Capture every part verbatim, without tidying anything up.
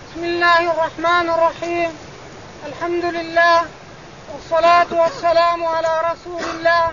بسم الله الرحمن الرحيم. الحمد لله والصلاة والسلام على رسول الله.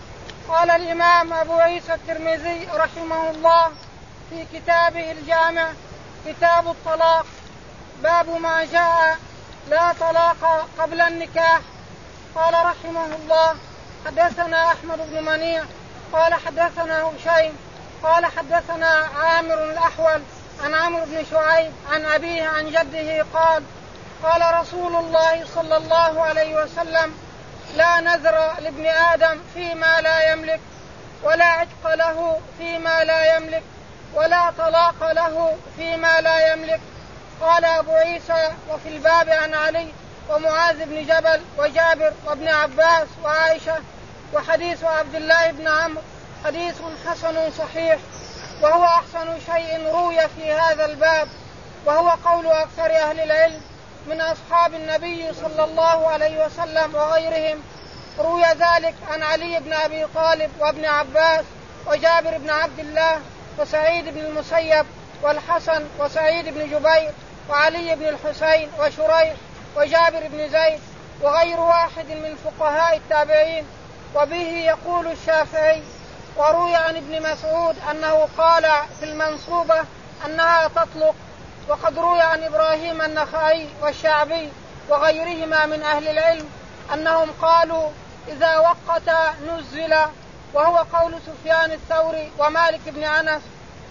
قال الإمام أبو عيسى الترمذي رحمه الله في كتابه الجامع كتاب الطلاق باب ما جاء لا طلاق قبل النكاح. قال رحمه الله حدثنا أحمد بن منيع قال حدثنا هشيم قال حدثنا عامر الأحول عن عمرو بن شعيب عن أبيه عن جده قال قال رسول الله صلى الله عليه وسلم لا نذر لابن آدم فيما لا يملك ولا عتق له فيما لا يملك ولا طلاق له فيما لا يملك. قال أبو عيسى وفي الباب عن علي ومعاذ بن جبل وجابر وابن عباس وعائشة وحديث عبد الله بن عمرو حديث حسن صحيح وهو أحسن شيء روي في هذا الباب، وهو قول أكثر أهل العلم من أصحاب النبي صلى الله عليه وسلم وغيرهم. روي ذلك عن علي بن أبي طالب وابن عباس وجابر بن عبد الله وسعيد بن المسيب والحسن وسعيد بن جبير وعلي بن الحسين وشريح وجابر بن زيد وغير واحد من فقهاء التابعين، وبه يقول الشافعي. وروي عن ابن مسعود أنه قال في المنصوبة أنها تطلق، وقد روي عن إبراهيم النخعي والشعبي وغيرهما من أهل العلم أنهم قالوا إذا وقت نزل، وهو قول سفيان الثوري ومالك بن أنس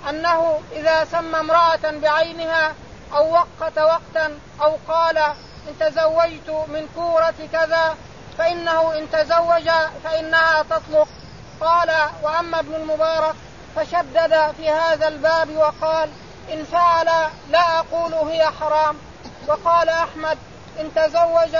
أنه إذا سمى امرأة بعينها أو وقت وقتا أو قال إن تزوجت من كورة كذا فإنه إن تزوج فإنها تطلق. قال وأما ابن المبارك فشدد في هذا الباب وقال إن فعل لا أقول هي حرام. وقال أحمد إن تزوج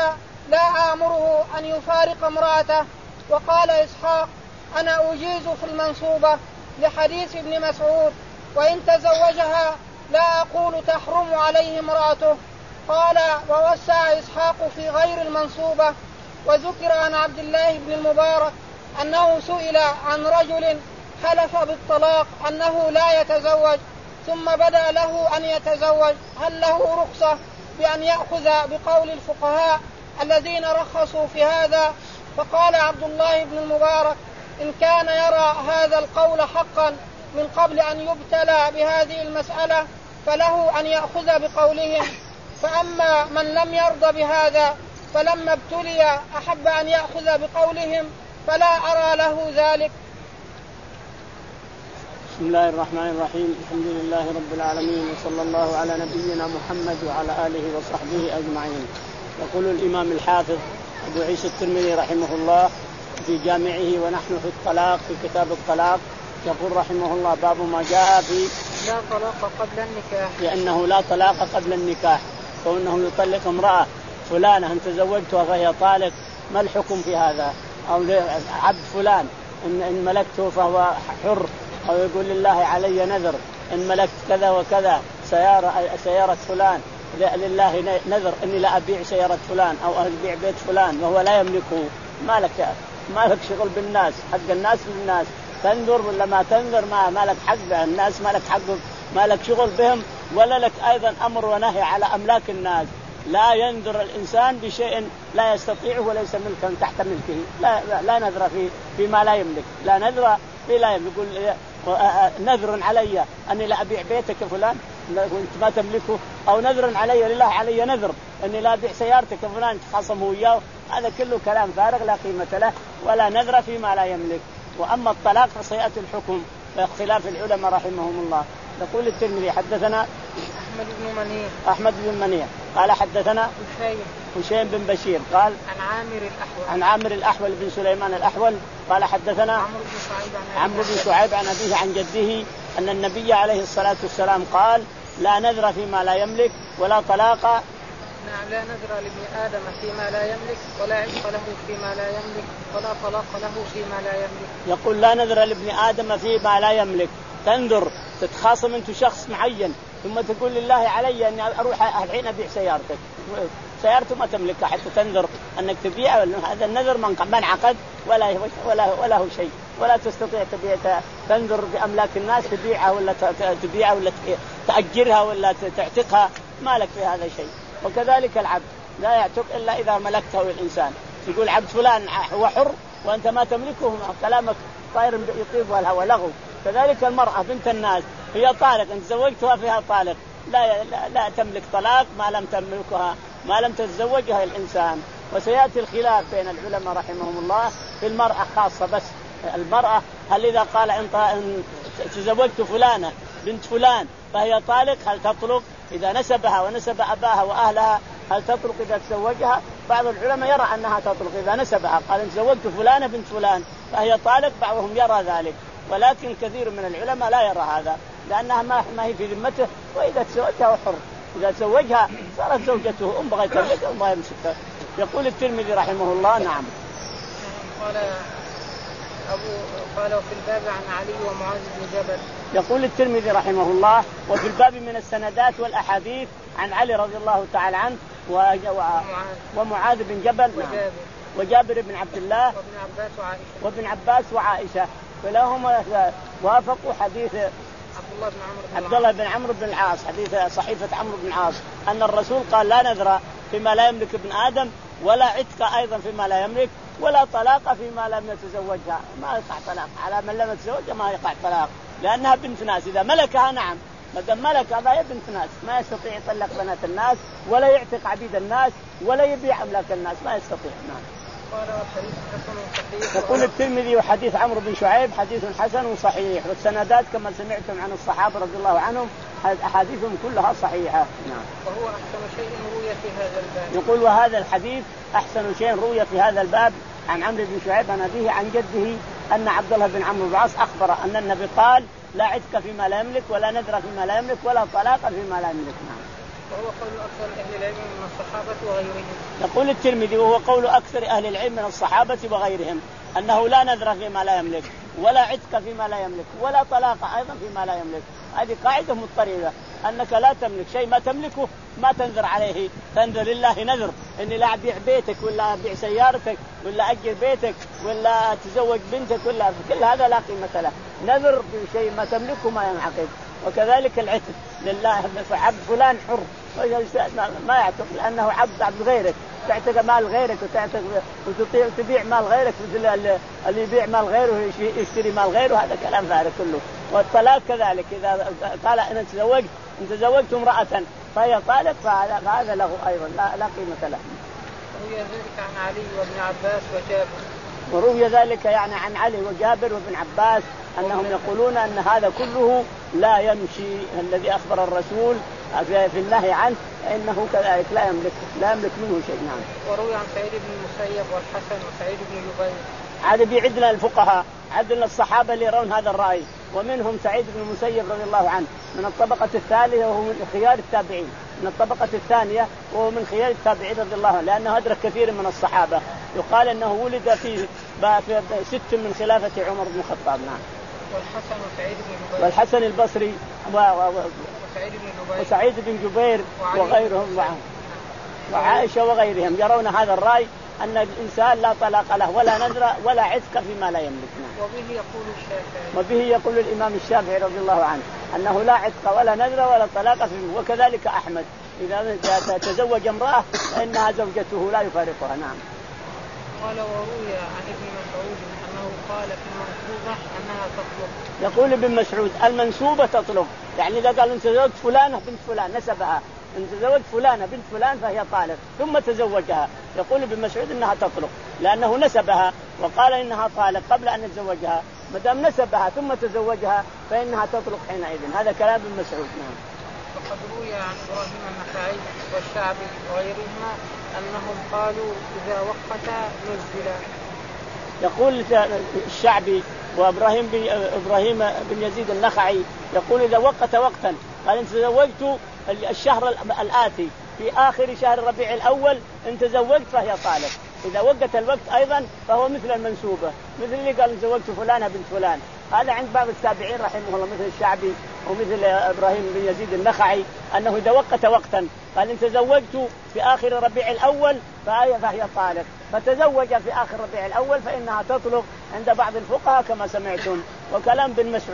لا آمره أن يفارق امرأته. وقال إسحاق أنا أجيز في المنصوبة لحديث ابن مسعود وإن تزوجها لا أقول تحرم عليه امرأته. قال ووسع إسحاق في غير المنصوبة. وذكر عن عبد الله بن المبارك أنه سئل عن رجل حلف بالطلاق أنه لا يتزوج ثم بدا له أن يتزوج هل له رخصة بأن يأخذ بقول الفقهاء الذين رخصوا في هذا؟ فقال عبد الله بن المبارك إن كان يرى هذا القول حقا من قبل أن يبتلى بهذه المسألة فله أن يأخذ بقولهم، فأما من لم يرضى بهذا فلما ابتلي أحب أن يأخذ بقولهم فلا أرى له ذلك. بسم الله الرحمن الرحيم. الحمد لله رب العالمين وصلى الله على نبينا محمد وعلى آله وصحبه أجمعين. يقول الإمام الحافظ أبو عيسى الترمذي رحمه الله في جامعه ونحن في الطلاق في كتاب الطلاق يقول رحمه الله باب ما جاء في لا طلاق قبل النكاح، لأنه لا طلاق قبل النكاح، فإنه يطلق امرأة فلانة أن تزوجتها فهي طالق، ما الحكم في هذا؟ أو عبد فلان إن ملكته فهو حر، أو يقول لله علي نذر إن ملكت كذا وكذا سيارة سيارة فلان لله نذر إني لا أبيع سيارة فلان أو أبيع بيت فلان وهو لا يملكه. ما لك ما لك شغل بالناس، حق الناس للناس، تنذر ولا ما تنذر ما ما لك حق الناس، ما لك حق ما لك شغل بهم، ولا لك أيضا أمر ونهي على أملاك الناس. لا ينذر الإنسان بشيء لا يستطيعه وليس ملكا تحت ملكه، لا, لا, لا نذر في فيما لا يملك، لا نذر في لا يملك. يقول نذر علي أني لا أبيع بيتك فلان وأنت ما تملكه، أو نذر علي لله علي نذر أني لا أبيع سيارتك فلان تخاصمه وياه، هذا كله كلام فارغ لا قيمة له، ولا نذر فيما لا يملك. وأما الطلاق فسيأتي الحكم باختلاف العلماء رحمهم الله. يقول الترمذي حدثنا أحمد بن منيع أحمد بن منيع قال حدثنا هشيم هشيم بن بشير قال عن عامر الأحول عن عامر الأحول بن سليمان الأحول قال حدثنا عمرو بن شعيب عن عمرو بن شعيب عن أبيه عن جده أن النبي عليه الصلاة والسلام قال لا نذر فيما لا يملك ولا طلاق. نعم لا نذر لابن آدم فيما لا يملك ولا عتق له فيما لا يملك ولا طلاق له فيما لا يملك. يقول لا نذر لابن آدم فيما لا يملك، تنذر تتخاصم أنت شخص معين ثم تقول لله علي أن أروح الحين أبيع سيارتك، سيارته ما تملكها حتى تنذر أنك تبيع، هذا النذر من عقد ولا ولا ولا هو شيء، ولا تستطيع تبيع تنذر بأملاك الناس تبيعها ولا تبيعها ولا تأجرها ولا تعتقها ما لك في هذا شيء. وكذلك العبد لا يعتق إلا إذا ملكته الإنسان. يقول عبد فلان هو حر وأنت ما تملكه، كلامك طائر يطيب والهوى لغو. كذلك المرأة بنت الناس هي طالق، إن تزوجتها فيها طالق، لا, لا, لا تملك طلاق ما لم تملكها ما لم تتزوجها الإنسان. وسيأتي الخلاف بين العلماء رحمهم الله في المرأة خاصة. بس المرأة هل إذا قال إن تزوجت فلانة بنت فلان فهي طالق هل تطلق؟ إذا نسبها ونسب أباها وأهلها هل تطلق إذا تزوجها؟ بعض العلماء يرى أنها تطلق إذا نسبها، قال إن تزوجت فلانة بنت فلان فهي طالق، بعضهم يرى ذلك، ولكن كثير من العلماء لا يرى هذا لأنها ما هي في ذمته، وإذا تزوجها حر، إذا تزوجها صارت زوجته، أم بغى يطلقها أم يمسكها. يقول الترمذي رحمه الله. نعم. قال أبو قال وفي الباب عن علي ومعاذ بن جبل. يقول الترمذي رحمه الله وفي الباب من السندات والأحاديث عن علي رضي الله تعالى عنه ومعاذ بن جبل وجابر, وجابر بن عبد الله وابن عباس وعائشة, وابن عباس وعائشة فلهم وافقوا حديث عبد الله بن عمرو بن العاص، حديث صحيفة عمرو بن العاص أن الرسول قال لا نذر فيما لا يملك ابن آدم، ولا عتق أيضا فيما لا يملك، ولا طلاق فيما لم يتزوجها. ما يقع طلاق على من لم يتزوجها، ما يقع طلاق لأنها بنت ناس. إذا ملكها نعم، ما دام ملك هذا هي بنت ناس، ما يستطيع يطلق بنات الناس ولا يعتق عبيد الناس ولا يبيع أملاك الناس، ما يستطيع. نعم. يقول الترمذي وحديث عمرو بن شعيب حديث حسن صحيح، والسندات كما سمعتم عن الصحابة رضي الله عنهم أحاديثهم كلها صحيحة. نعم. وهو أحسن شيء روي في هذا الباب. يقول وهذا الحديث أحسن شيء روي في هذا الباب عن عمرو بن شعيب عن أبيه عن جده أن عبد الله بن عمرو بن العاص أخبر أن النبي قال لا عتق فيما لا يملك، ولا نذر فيما لا يملك، ولا طلاق فيما لا يملك. نعم. وهو قول أكثر أهل العلم من الصحابة وغيرهم. يقول الترمذي وهو قول أكثر أهل العلم من الصحابة وغيرهم أنه لا نذر فيما لا يملك، ولا عتق فيما لا يملك، ولا طلاق أيضا فيما لا يملك. هذه قاعدة مضطردة، أنك لا تملك شيء ما تملكه ما تنذر عليه. تنذر لله نذر إني لا أبيع بيتك ولا أبيع سيارتك ولا أجر بيتك ولا تزوج بنتك ولا كل هذا لا قيمة له. نذر بشيء ما تملكه ما ينعقد. وكذلك العتق لله، عبد فلان حر ما يعتق لأنه عبد عبد غيرك، تعتق مال غيرك وتعتق وتبيع مال غيرك مثل اللي يبيع مال غيره يشتري مال غيره، هذا كلام فارغ كله. والطلاق كذلك، إذا قال أنا تزوجت إن تزوجت امرأة فهي طالق فهذا, فهذا له أيضا لا, لا قيمة له. وروي ذلك عن علي وابن عباس وجابر. وروي ذلك يعني عن علي وجابر وابن عباس أنهم يقولون أن هذا كله لا يمشي، الذي أخبر الرسول في النهي عنه إنه كذلك لا يملك لا يملك منه شيء. نعم. وروي عن سعيد بن المسيب والحسن وسعيد بن جبير. هذا بيعدنا الفقهاء، عدنا الصحابة اللي يرون هذا الرأي، ومنهم سعيد بن المسيب رضي الله عنه من الطبقة الثالثة وهو من خيار التابعين، من الطبقة الثانية وهو من خيار التابعين رضي الله عنه، لأنه أدرك كثير من الصحابة. يقال أنه ولد في في ست من خلافة عمر بن الخطاب. نعم. والحسن وسعيد بن جبير والحسن البصري و... و... وسعيد بن جبير وسعيد بن جبير وغيرهم وع... وعائشة وغيرهم يرون هذا الرأي أن الإنسان لا طلاق له ولا نذر ولا عتق فيما لا يملك. وبه يقول الشافعي وبه يقول الإمام الشافعي رضي الله عنه أنه لا عتق ولا نذر ولا طلاق فيه. وكذلك أحمد إذا تزوج امرأة فإنها زوجته لا يفارقها. نعم. قال وروي عن ابن مسعود أنه قال في المنسوبة أنها تطلق. يقول ابن مسعود المنسوبة تطلق، يعني إذا قال أنت تزوجت فلانة بنت فلان نسبها، أنت تزوجت فلانة بنت فلان فهي طالق ثم تزوجها، يقول ابن مسعود أنها تطلق لأنه نسبها وقال إنها طالق قبل أن يتزوجها، ما دام نسبها ثم تزوجها فإنها تطلق حينئذ. هذا كلام ابن مسعود. نعم. وقد روي عن إبراهيم النخعي والشعبي وغيرهما أنهم قالوا إذا وقتا نزلا. يقول الشعبي وإبراهيم بن إبراهيم بن يزيد النخعي يقول إذا وقت وقتا، قال إن تزوجت الشهر الآتي في آخر شهر ربيع الأول إن تزوجت فهي طالق. إذا وقت الوقت أيضا فهو مثل المنسوبة، مثل اللي قال زوجت فلانة بنت فلان. هذا عند بعض التابعين رحمه الله مثل الشعبي ومثل إبراهيم بن يزيد النخعي أنه إذا وقت وقتا قال إن تزوجت في آخر ربيع الأول فهي فهي طالق، فتزوج في آخر ربيع الأول فإنها تطلق عند بعض الفقهاء كما سمعتم. وكلام بن مسعود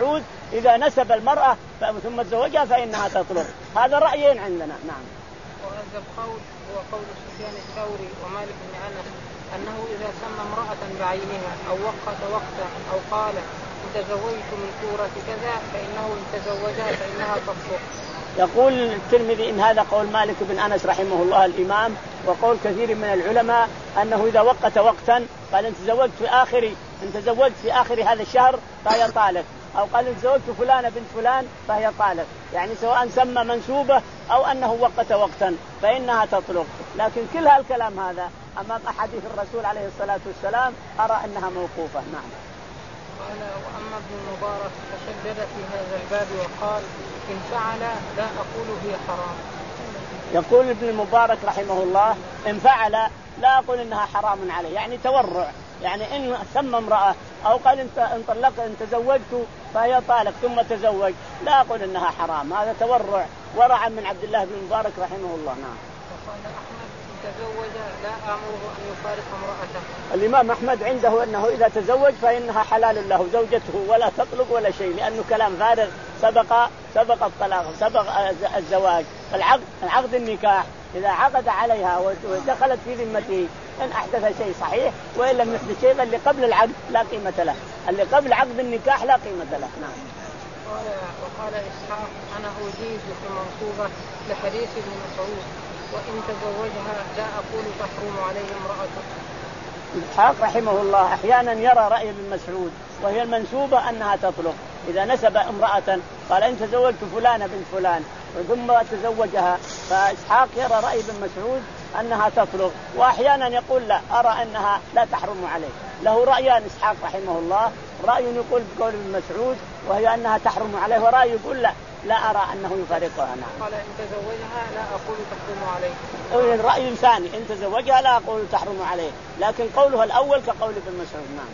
إذا نسب المرأة ثم تزوجها فإنها تطلق. هذا رأيين عندنا. نعم. وهذا القول هو قول سفيان الثوري ومالك بن أنس أنه إذا سمى امرأة بعينها أو وقت وقتا أو قال تزوجت من سورة كذا فإنه إن تزوجها فإنها تطلق. يقول الترمذي إن هذا قول مالك بن أنس رحمه الله الإمام، وقول كثير من العلماء أنه إذا وقت وقتا قال إن تزوجت في آخر إن تزوجت في آخر هذا الشهر فهي طالق، أو قال إن تزوجت فلانة بنت فلان فهي طالق، يعني سواء سمى منسوبة أو أنه وقت وقتا فإنها تطلق. لكن كل هالكلام هذا أمام أحاديث الرسول عليه الصلاة والسلام أرى أنها موقوفة. نعم. قال وأما ابن المبارك فشدد في هذا الباب وقال إن فعل لا أقول هي حرام. يقول ابن المبارك رحمه الله إن فعل لا أقول إنها حرام عليه، يعني تورع، يعني إن سمى امرأة أو قال إن طلقت إن تزوجت فهي طالق ثم تزوج لا أقول إنها حرام، هذا تورع ورعا من عبد الله بن المبارك رحمه الله. نعم. وقال أحمد إن تزوج لا أمره أن يفارق امرأته. الإمام أحمد عنده أنه إذا تزوج فإنها حلال له زوجته ولا تطلق ولا شيء، لأنه كلام فارغ، سبق سبق الطلاق سبق الزواج. العقد عقد النكاح إذا عقد عليها ودخلت في ذمته إن أحدث شيء صحيح، وإن لم يحدث شيء اللي قبل العقد لا قيمة له، اللي قبل عقد النكاح لا قيمة له. نعم. وقال إسحاق أنا أجيز في منصوبة لحديث ابن مسعود وإن تزوجها لا أقول تحرم عليه امرأته. إسحاق رحمه الله أحيانا يرى رأي ابن مسعود وهي المنسوبة أنها تطلق، إذا نسب امرأة قال إن تزوجت فلانة بنت فلان ثم تزوجها، فإسحاق يرى رأي ابن مسعود أنها تطلق، وأحيانا يقول لا أرى أنها لا تحرم عليه. له رأيان إسحاق رحمه الله، رأي يقول بقول ابن مسعود وهي أنها تحرم عليه، ورأي يقول لا لا أرى أنه يفارقها. نعم. قال إن تزوجها لا أقول تحرم عليه. الرأي الثاني إن تزوجها لا أقول تحرم عليه، لكن قوله الأول كقول ابن مسعود. نعم.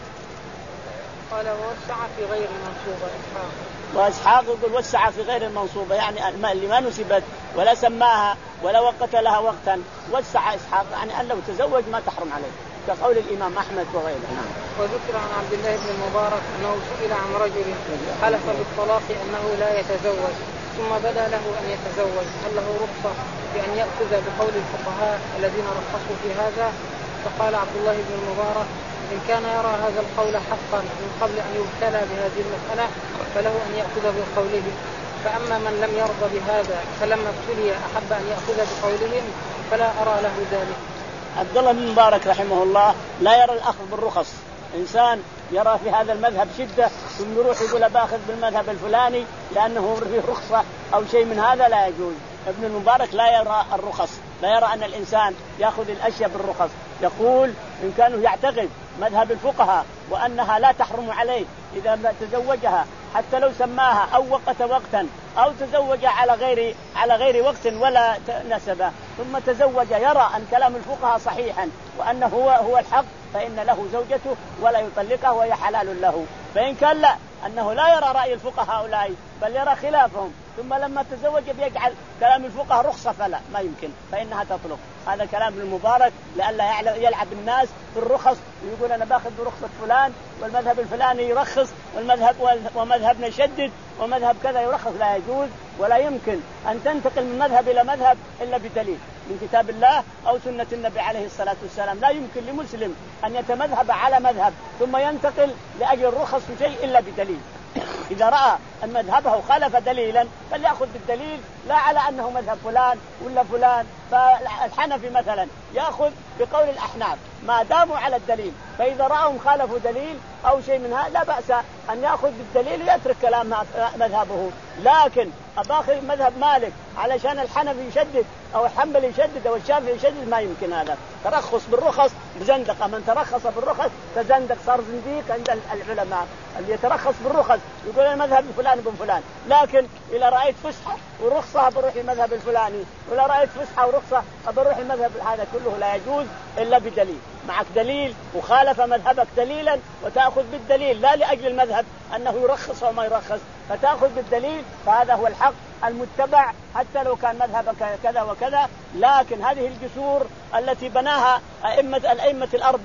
قال ووسع في غير المنصوبة إسحاق. وإسحاق يقول وسع في غير المنصوبة، يعني اللي ما نسبت ولا سماها ولا وقت لها وقتا، وسع إسحاق يعني أن لو تزوج ما تحرم عليه كقول الإمام أحمد وغيره. نعم. وذكر عن عبد الله بن المبارك أنه سئل عن رجل حلف بالطلاق أنه لا يتزوج ثم بدا له أن يتزوج هل له رخصة بأن يأخذ بقول الفقهاء الذين رخصوا في هذا؟ فقال عبد الله بن المبارك إن كان يرى هذا القول حقا من قبل أن يبتلى بهذه المسألة فله أن يأخذ بقوله، فأما من لم يرضى بهذا فلما ابتلي أحب أن يأخذ بقولهم فلا أرى له ذلك. عبد الله بن مبارك رحمه الله لا يرى الأخذ بالرخص، إنسان يرى في هذا المذهب شدة ثم يروح يقول باخذ بالمذهب الفلاني لأنه فيه رخصة أو شيء من هذا لا يجوز. ابن المبارك لا يرى الرخص، لا يرى أن الإنسان يأخذ الأشياء بالرخص، يقول إن كانوا يعتقد مذهب الفقهاء وأنها لا تحرم عليه إذا تزوجها حتى لو سماها أو وقت وقتا أو تزوج على غير على غير وقت ولا نسبه ثم تزوج، يرى أن كلام الفقهاء صحيحا وأنه هو هو الحق فإن له زوجته ولا يطلقها وهي حلال له. فإن كان لا أنه لا يرى رأي الفقهاء هؤلاء بل يرى خلافهم ثم لما تزوج بيجعل كلام الفقهاء رخصة فلا ما يمكن فإنها تطلق. هذا كلام ابن المبارك لئلا يلعب الناس في الرخص ويقول أنا باخذ برخصة فلان والمذهب الفلاني يرخص والمذهب ومذهبنا يشدد ومذهب كذا يرخص، لا يجوز ولا يمكن أن تنتقل من مذهب إلى مذهب إلا بدليل من كتاب الله أو سنة النبي عليه الصلاة والسلام. لا يمكن لمسلم أن يتمذهب على مذهب ثم ينتقل لأجل الرخص في شيء إلا بدليل. إذا رأى أن مذهبه خالف دليلا فليأخذ بالدليل لا على أنه مذهب فلان ولا فلان. فالحنفي مثلا يأخذ بقول الأحناف ما داموا على الدليل، فإذا رأوا خالفوا دليل أو شيء من هذا لا بأس أن يأخذ بالدليل ويترك كلام مذهبه. لكن أباخذ مذهب مالك علشان الحنفي يشدد أو الحنبلي يشدد أو الشافعي يشدد ما يمكن. هذا ترخص بالرخص بزندقة، من ترخص بالرخص تزندق صار زنديق عند العلماء. اللي يترخص بالرخص يقول المذهب فلان بن فلان، لكن إذا رأيت فسحة ورخصة بروح المذهب الفلاني ولا رأيت فسحة ورخصة بروح المذهب، هذا كله لا يجوز إلا بدليل. معك دليل وخالف مذهبك دليلا وتأخذ بالدليل لا لأجل المذهب أنه يرخص أو ما يرخص، فتأخذ بالدليل فهذا هو الحق المتبع حتى لو كان مذهبك كذا وكذا. لكن هذه الجسور التي بناها أئمة الأئمة الأربعة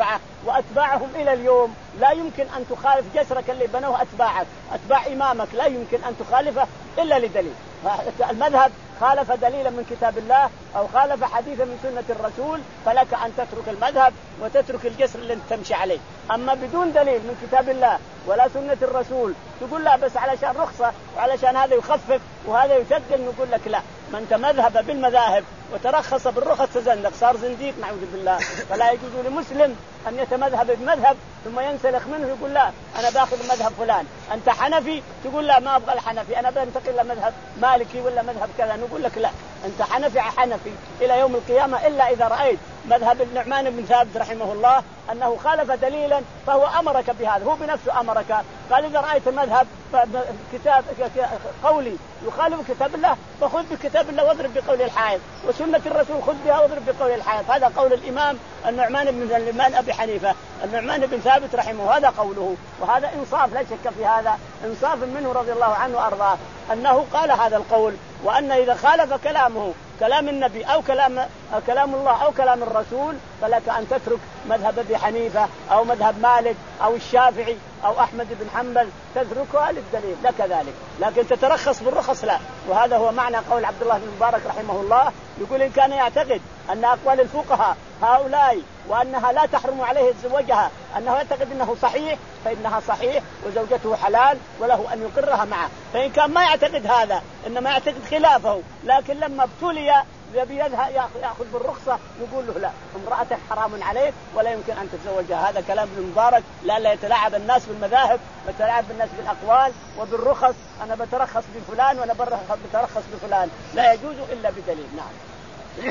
وأتباعهم إلى اليوم لا يمكن أن تخالف جسرك اللي بنوه أتباعك أتباع إمامك لا يمكن أن تخالفه إلا لدليل. المذهب خالف دليلا من كتاب الله أو خالف حديثا من سنة الرسول فلك أن تترك المذهب وتترك الجسر اللي تمشي عليه. أما بدون دليل من كتاب الله ولا سنة الرسول تقول لا بس علشان رخصة وعلشان هذا يخفف وهذا يثقل نقول لك لا. من تمذهب بالمذاهب وترخص بالرخص تزندق صار زنديق نعوذ بالله. فلا يجوز لمسلم أن يتمذهب بمذهب ثم ينسلخ منه يقول لا أنا باخذ مذهب فلان. أنت حنفي تقول لا ما أبغى الحنفي أنا بنتقل لمذهب مالكي ولا مذهب كذا نقول لك لا أنت حنفي حنفي إلى يوم القيامة إلا إذا رأيت مذهب النعمان بن ثابت رحمه الله أنه خالف دليلا فهو أمرك بهذا هو بنفسه أمرك قال إذا رأيت مذهب كتاب قولي يخالف كتاب الله فخذ بكتاب الله واضرب بقول الحائط وسنة الرسول خذ بها واضرب بقول الحائط. هذا قول الإمام النعمان بن الإمام أبي حنيفة النعمان بن ثابت رحمه هذا قوله وهذا إنصاف لا شك في هذا إنصاف منه رضي الله عنه وأرضاه أنه قال هذا القول وأن إذا خالف كلامه كلام النبي أو كلام أو كلام الله أو كلام الرسول فلك أن تترك مذهب أبي حنيفة أو مذهب مالك أو الشافعي أو أحمد بن حنبل تتركها للدليل لا كذلك لكن تترخص بالرخص لا. وهذا هو معنى قول عبد الله بن مبارك رحمه الله يقول إن كان يعتقد أن أقوال الفقهاء هؤلاء وأنها لا تحرم عليه زوجها أنه يعتقد أنه صحيح فإنها صحيح وزوجته حلال وله أن يقرها معه. فإن كان ما يعتقد هذا إنما يعتقد خلافه لكن لما ابتلي بيدها يأخذ بالرخصة يقول له لا امرأتك حرام عليك ولا يمكن أن تتزوجها. هذا كلام ابن مبارك لا لا يتلاعب الناس بالمذاهب ويتلاعب بالناس بالأقوال وبالرخص أنا بترخص بفلان وأنا بترخص بفلان لا يجوز إلا بدليل. نعم.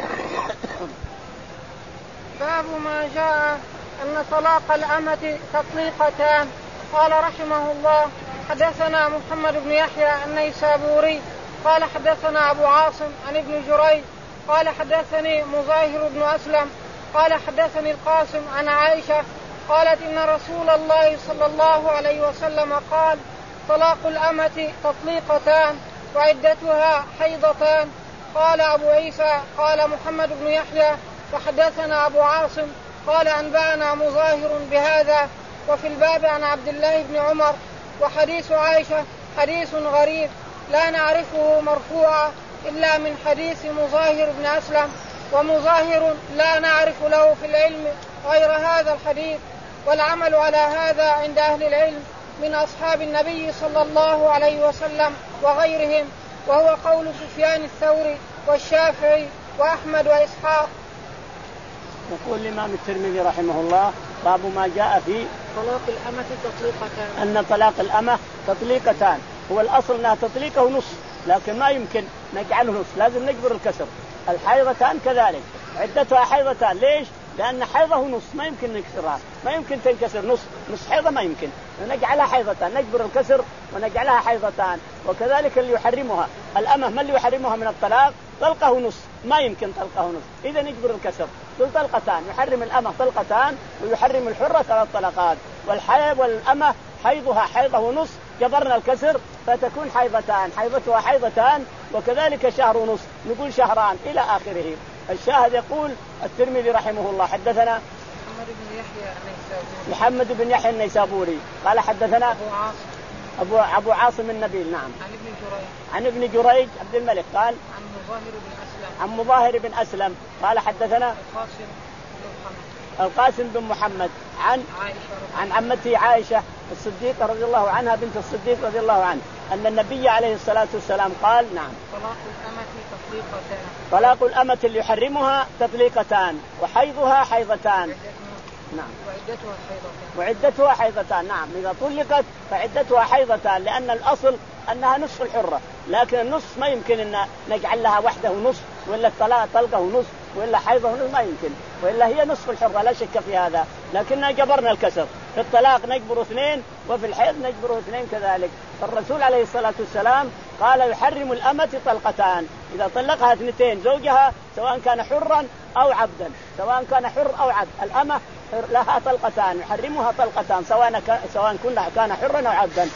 باب ما جاء أن طلاق الأمة تطليقتان. قال رحمه الله حدثنا محمد بن يحيى النيسابوري قال حدثنا أبو عاصم عن ابن جريج قال حدثني مظاهر بن أسلم قال حدثني القاسم عن عائشة قالت إن رسول الله صلى الله عليه وسلم قال طلاق الأمة تطليقتان وعدتها حيضتان. قال أبو عيسى قال محمد بن يحيى وحدثنا أبو عاصم قال أنبأنا مظاهر بهذا وفي الباب عن عبد الله بن عمر. وحديث عائشة حديث غريب لا نعرفه مرفوعا إلا من حديث مظاهر بن أسلم ومظاهر لا نعرف له في العلم غير هذا الحديث والعمل على هذا عند أهل العلم من أصحاب النبي صلى الله عليه وسلم وغيرهم وهو قول سفيان الثوري والشافعي وأحمد وإسحاق. يقول الإمام الترمذي رحمه الله باب ما جاء في طلاق الأمة تطليقتان أن طلاق الأمة تطليقتان. هو الأصل أنها تطليقه نص لكن ما يمكن نجعله نص لازم نجبر الكسر. الحيضتان كذلك عدتها حيضتان. ليش؟ لأن حيضه نص ما يمكن نكسرها ما يمكن تنكسر نص نص حيضة ما يمكن نجعلها حيضتان نجبر الكسر ونجعلها حيضتان. وكذلك اللي يحرمها الأمة ما اللي يحرمها من الطلاق طلقه نص ما يمكن طلقه نص إذا نجبر الكسر دول طلقتان يحرم الأمة طلقتان ويحرم الحرة ثلاث طلقات. والحيض والأمة حيضها حيضه نص جبرنا الكسر فتكون حيضتان حيضتها حيضتان وكذلك شهر ونص نقول شهران إلى آخره. الشاهد يقول الترمذي رحمه الله حدثنا محمد بن يحيى النيسابوري محمد بن يحيى النيسابوري قال حدثنا أبو عاصم أبو, أبو عاصم النبيل نعم عن ابن جريج عن ابن جريج عبد الملك قال عن مظاهر بن أسلم عن مظاهر بن أسلم قال حدثنا القاسم بن محمد القاسم بن محمد عن عائشة عن عمته عائشة الصديقة رضي الله عنها بنت الصديق رضي الله عنه أن النبي عليه الصلاة والسلام قال نعم طلاق الأمة تطليقتان طلاق الأمة اللي يحرمها تطليقتان وحيضها حيضتان نعم وعدتها حيضتان وعدتها حيضتان. نعم إذا طلقت فعدتها حيضتان لأن الأصل أنها نصف الحرة لكن النص ما يمكن أن نجعل لها وحده ونصف ولا الطلاق طلقه ونصف ولا حيضه ونصف ما يمكن وإلا هي نصف الحرة لا شك في هذا. لكننا جبرنا الكسر في الطلاق نجبر اثنين وفي الحيض نجبر اثنين كذلك. فالرسول عليه الصلاة والسلام قال يحرم الأمة طلقتان إذا طلقها اثنتين زوجها سواء كان حرا أو عبدا سواء كان حر أو عبد الأمة لها طلقتان يحرمها طلقتان سواء سواء كان حرا أو عبدا.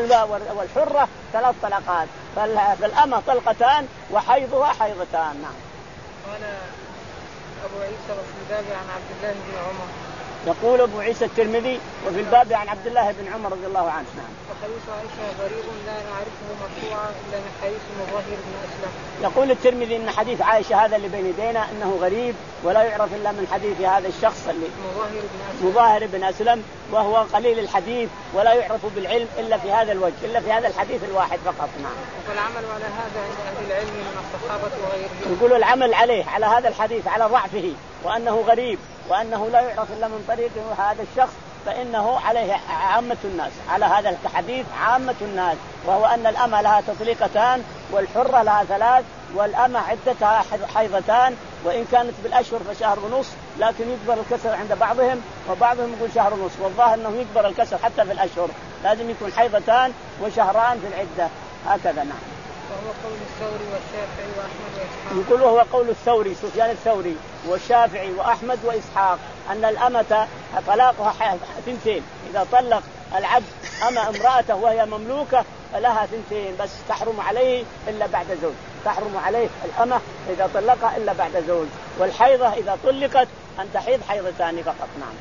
والحرة ثلاث طلقات فالأمة طلقتان وحيضها حيضتان. نعم. قال أبو عيسى وفي الباب عن عبد الله بن عمر يقول أبو عيسى الترمذي وفي الباب عن عبد الله بن عمر رضي الله عنه. نعم. وحديث عائشة غريب لا نعرفه مرفوعا إلا من حديث مظاهر بن أسلم. يقول الترمذي إن حديث عائشة هذا اللي بين يدينا إنه غريب ولا يعرف إلا من حديث هذا الشخص اللي مظاهر بن أسلم, مظاهر بن أسلم وهو قليل الحديث ولا يعرف بالعلم إلا في هذا الوجه إلا في هذا الحديث الواحد فقط. نعم. والعمل على هذا عند أهل العلم من الصحابة وغيرهم. يقول العمل عليه على هذا الحديث على ضعفه وأنه غريب وأنه لا يعرف إلا من طريقه هذا الشخص فإنه عليه عامة الناس على هذا الحديث عامة الناس وهو أن الأمة لها تطليقتان والحرة لها ثلاث والأمة عدتها حيضتان وإن كانت بالأشهر فشهر ونصف لكن يكبر الكسر عند بعضهم وبعضهم يقول شهر ونصف والظاهر أنه يكبر الكسر حتى في الأشهر لازم يكون حيضتان وشهران في العدة هكذا. نعم. وهو قول الثوري والشافعي وأحمد وإسحاق. يقول وهو قول الثوري سفيان الثوري والشافعي وأحمد وإسحاق أن الأمة طلاقها ثنتين إذا طلق العبد أما امرأته وهي مملوكة فلها ثنتين بس تحرم عليه إلا بعد زوج تحرم عليه الأمة إذا طلقها إلا بعد زوج والحيضة إذا طلقت أن تحيض حيضتان فقط. نعم.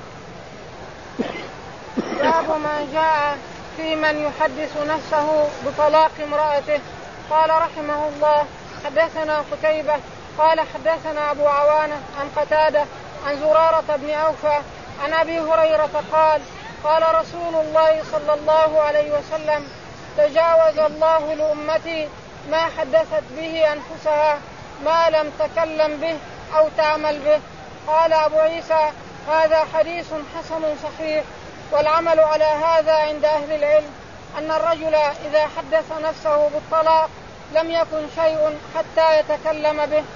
باب ما جاء في من يحدث نفسه بطلاق امرأته. قال رحمه الله حدثنا قتيبة قال حدثنا أبو عوانة عن قتادة عن زرارة بن أوفى عن أبي هريرة قال قال رسول الله صلى الله عليه وسلم تجاوز الله لأمتي ما حدثت به أنفسها ما لم تكلم به أو تعمل به. قال أبو عيسى هذا حديث حسن صحيح. والعمل على هذا عند أهل العلم أن الرجل إذا حدث نفسه بالطلاق لم يكن شيء حتى يتكلم به.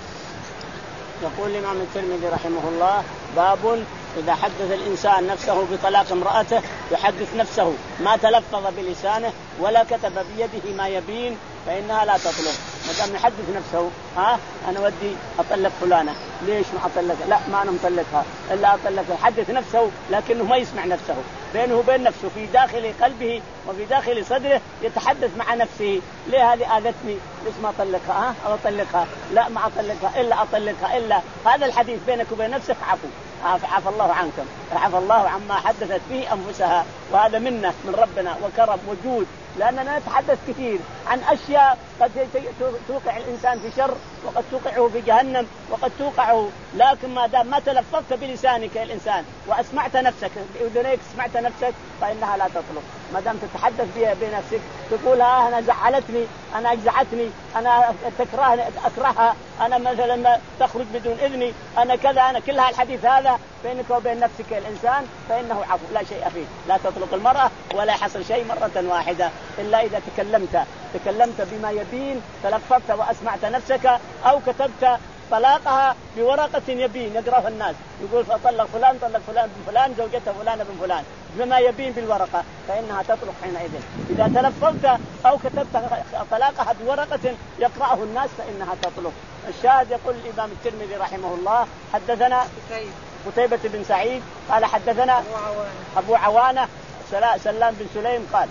يقول الإمام الترمذي رحمه الله باب إذا حدث الإنسان نفسه بطلاق امرأته يحدث نفسه ما تلفظ بلسانه ولا كتب بيده ما يبين فإنها لا تطلق. ما دام يحدث نفسه ها أنا ودي أطلق فلانة ليش ما أطلقها لا ما أنا مطلقها إلا أطلقها. يحدث نفسه لكنه ما يسمع نفسه بينه وبين نفسه في داخل قلبه وفي داخل صدره يتحدث مع نفسه ليه هذه آذتني ليش ما أطلقها ها أو أطلقها لا ما أطلقها إلا أطلقها إلا هذا الحديث بينك وبين نفسك عفو عفى الله عنكم عفى الله عما حدثت به أنفسها وهذا منه من ربنا وكرم وجود لأننا نتحدث كثير عن أشياء قد توقع الإنسان في شر وقد توقعه في جهنم وقد توقعه لكن ما دام ما تلفظت بلسانك يا الإنسان وأسمعت نفسك بأذنيك سمعت نفسك فإنها لا تطلق. ما دام تتحدث بها بنفسك تقول ها أنا زعلتني أنا أجزعتني أنا تكرهني أكرهها أنا مثلا تخرج بدون إذني أنا كذا أنا كل هالحديث هذا بينك وبين نفسك يا الإنسان فإنه عفو لا شيء فيه. لا تطلق المرأة ولا يحصل شيء مرة واحدة إلا إذا تكلمت تكلمت بما يبين تلفظت وأسمعت نفسك أو كتبت طلاقها بورقة يبين يقرأها الناس يقول فطلق فلان طلق فلان بن فلان زوجته فلان بن فلان بما يبين بالورقة فإنها تطلق حينئذ. إذا تلفظت أو كتبت طلاقها بورقة يقرأه الناس فإنها تطلق. الشاهد يقول الإمام الترمذي رحمه الله حدثنا قتيبة بن سعيد قال حدثنا أبو عوانة سلام بن سليم قال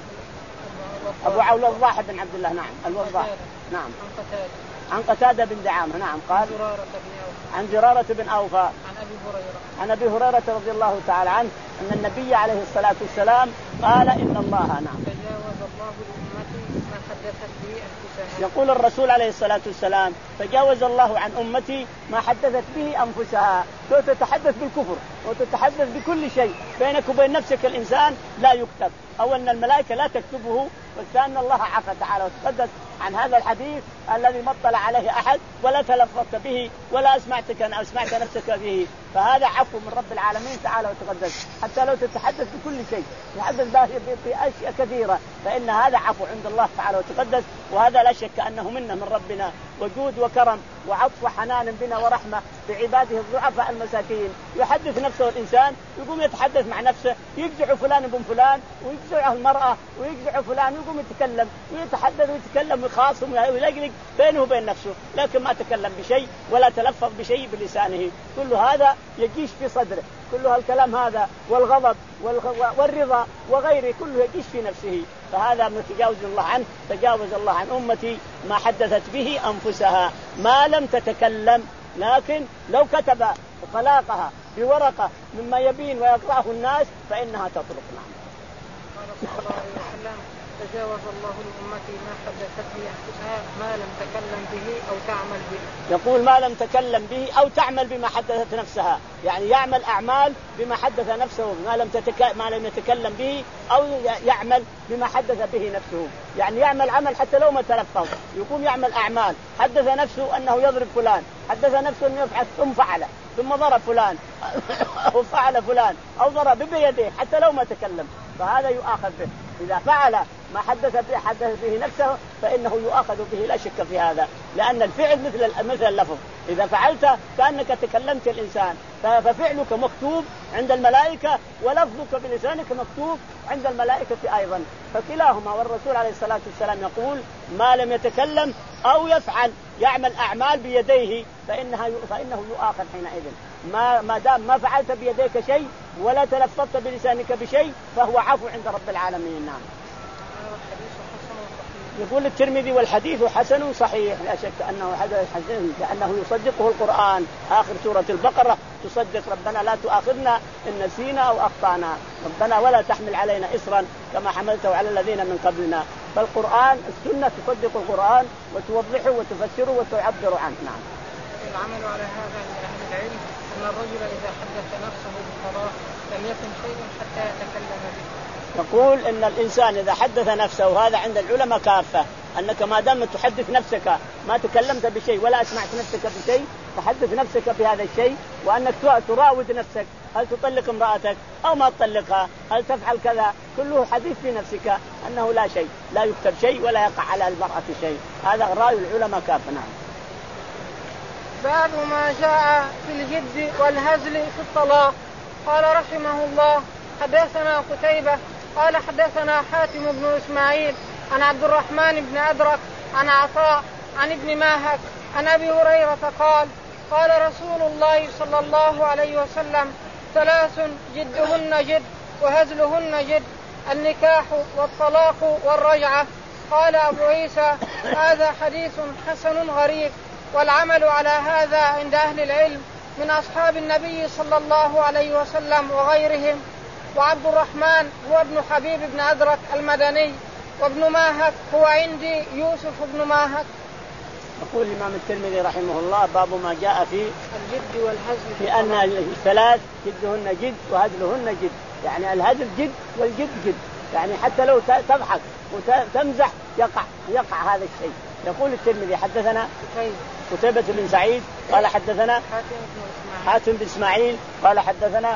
أبو عون الوضاح بن عبد الله نعم الوضاح نعم عن قتادة بن دعامة نعم قال عن زرارة بن أوفى عن أبي هريرة عن أبي هريرة رضي الله تعالى عنه أن النبي عليه الصلاة والسلام قال إن الله نعم تجاوز الله لأمتي ما حدثت به أنفسها. يقول الرسول عليه الصلاة والسلام تجاوز الله عن أمتي ما حدثت به أنفسها. تتحدث بالكفر وتتحدث بكل شيء بينك وبين نفسك الإنسان لا يكتب أو أن الملائكة لا تكتبه والثاني الله عفى تعالى وتقدس عن هذا الحديث الذي ما اطلع عليه أحد ولا تلفظت به ولا أسمعتك أو أسمعت نفسك به فهذا عفو من رب العالمين تعالى وتقدس. حتى لو تتحدث بكل شيء تتحدث بأشياء كثيرة فإن هذا عفو عند الله تعالى وتقدس وهذا لا شك أنه منه من ربنا وجود وكرم وعطف وحنان بنا ورحمة بعباده الضعفاء المساكين. يحدث نفسه الإنسان يقوم يتحدث مع نفسه يجزع فلان بن فلان ويجزع المرأة ويجزع فلان ويقوم يتكلم ويتحدث ويتكلم ويخاصم ويلقلق بينه وبين نفسه لكن ما تكلم بشيء ولا تلفظ بشيء بلسانه. كل هذا يجيش في صدره كل هالكلام هذا والغضب والرضا وغيره كله يجيش في نفسه فهذا ما تجاوز الله عنه. تجاوز الله عن أمتي ما حدثت به أنفسها ما لم تتكلم. لكن لو كتب طلاقها في ورقة مما يبين ويقرأه الناس فإنها تطرق. نعم. قال صلى الله عليه وسلم تجاوز الله لأمتي ما حدثت به أنفسها ما لم تكلم به أو تعمل به. يقول ما لم تكلم به أو تعمل بما حدثت نفسها، يعني يعمل أعمال بما حدث نفسه، ما لم تتك... ما لم يتكلم به أو يعمل بما حدث به نفسه، يعني يعمل عمل حتى لو ما تلفظ، يقوم يعمل أعمال حدث نفسه أنه يضرب فلان، حدث نفسه أنه يفعل ثم فعل ثم ضرب فلان أو فعل فلان أو ضرب بيده حتى لو ما تكلم، فهذا يؤاخذ به. إذا فعل ما حدث به حدث به نفسه فإنه يؤاخذ به لا شك في هذا، لأن الفعل مثل مثل اللفظ، إذا فعلت كأنك تكلمت الإنسان، ففعلك مكتوب عند الملائكة ولفظك بلسانك مكتوب عند الملائكة أيضا، فكلاهما. والرسول عليه الصلاة والسلام يقول ما لم يتكلم أو يفعل يعمل أعمال بيديه فإنها فإنه يؤاخذ حينئذ. ما ما دام ما فعلت بيديك شيء ولا تلفظت بلسانك بشيء فهو عفو عند رب العالمين. نعم. يقول الترمذي والحديث حسن صحيح، لا شك أنه حسن لأنه يصدقه القرآن. آخر سورة البقرة تصدق ربنا لا تؤاخذنا إن نسينا أو أخطأنا، ربنا ولا تحمل علينا إصرا كما حملته على الذين من قبلنا. فالقرآن السنة تصدق القرآن وتوضحه وتفسره وتعبر عنه. نعم. العمل على هذا عند أهل العلم أن الرجل إذا حدث نفسه بالقضاء لم يكن شيء حتى يتكلم به. يقول إن الإنسان إذا حدث نفسه، وهذا عند العلماء كافة، أنك ما دام تحدث نفسك ما تكلمت بشيء ولا أسمعت نفسك بشيء تحدث نفسك بهذا الشيء، وأنك تراود نفسك هل تطلق امرأتك أو ما تطلقها، هل تفعل كذا، كله حديث في نفسك أنه لا شيء، لا يكتب شيء ولا يقع على المرأة شيء. هذا رأي العلماء كافة. نعم. باب ما جاء في الجد والهزل في الطلاق. قال رحمه الله حدثنا قتيبة قال حدثنا حاتم بن إسماعيل عن عبد الرحمن بن أدرك عن عطاء عن ابن ماهك عن أبي هريرة قال قال رسول الله صلى الله عليه وسلم ثلاث جدهن جد وهزلهن جد النكاح والطلاق والرجعة. قال أبو عيسى هذا حديث حسن غريب، والعمل على هذا عند أهل العلم من أصحاب النبي صلى الله عليه وسلم وغيرهم. وعبد الرحمن هو ابن حبيب بن أدرك المدني، وابن ماهك هو عندي يوسف بن ماهك. يقول الإمام الترمذي رحمه الله باب ما جاء في الجد والهزل في أن الثلاث جدهن جد وهزلهن جد، يعني الهزل جد والجد جد، يعني حتى لو تضحك وتمزح يقع يقع هذا الشيء. يقول الترمذي حدثنا قتيبة بن سعيد قال حدثنا حاتم بن إسماعيل قال حدثنا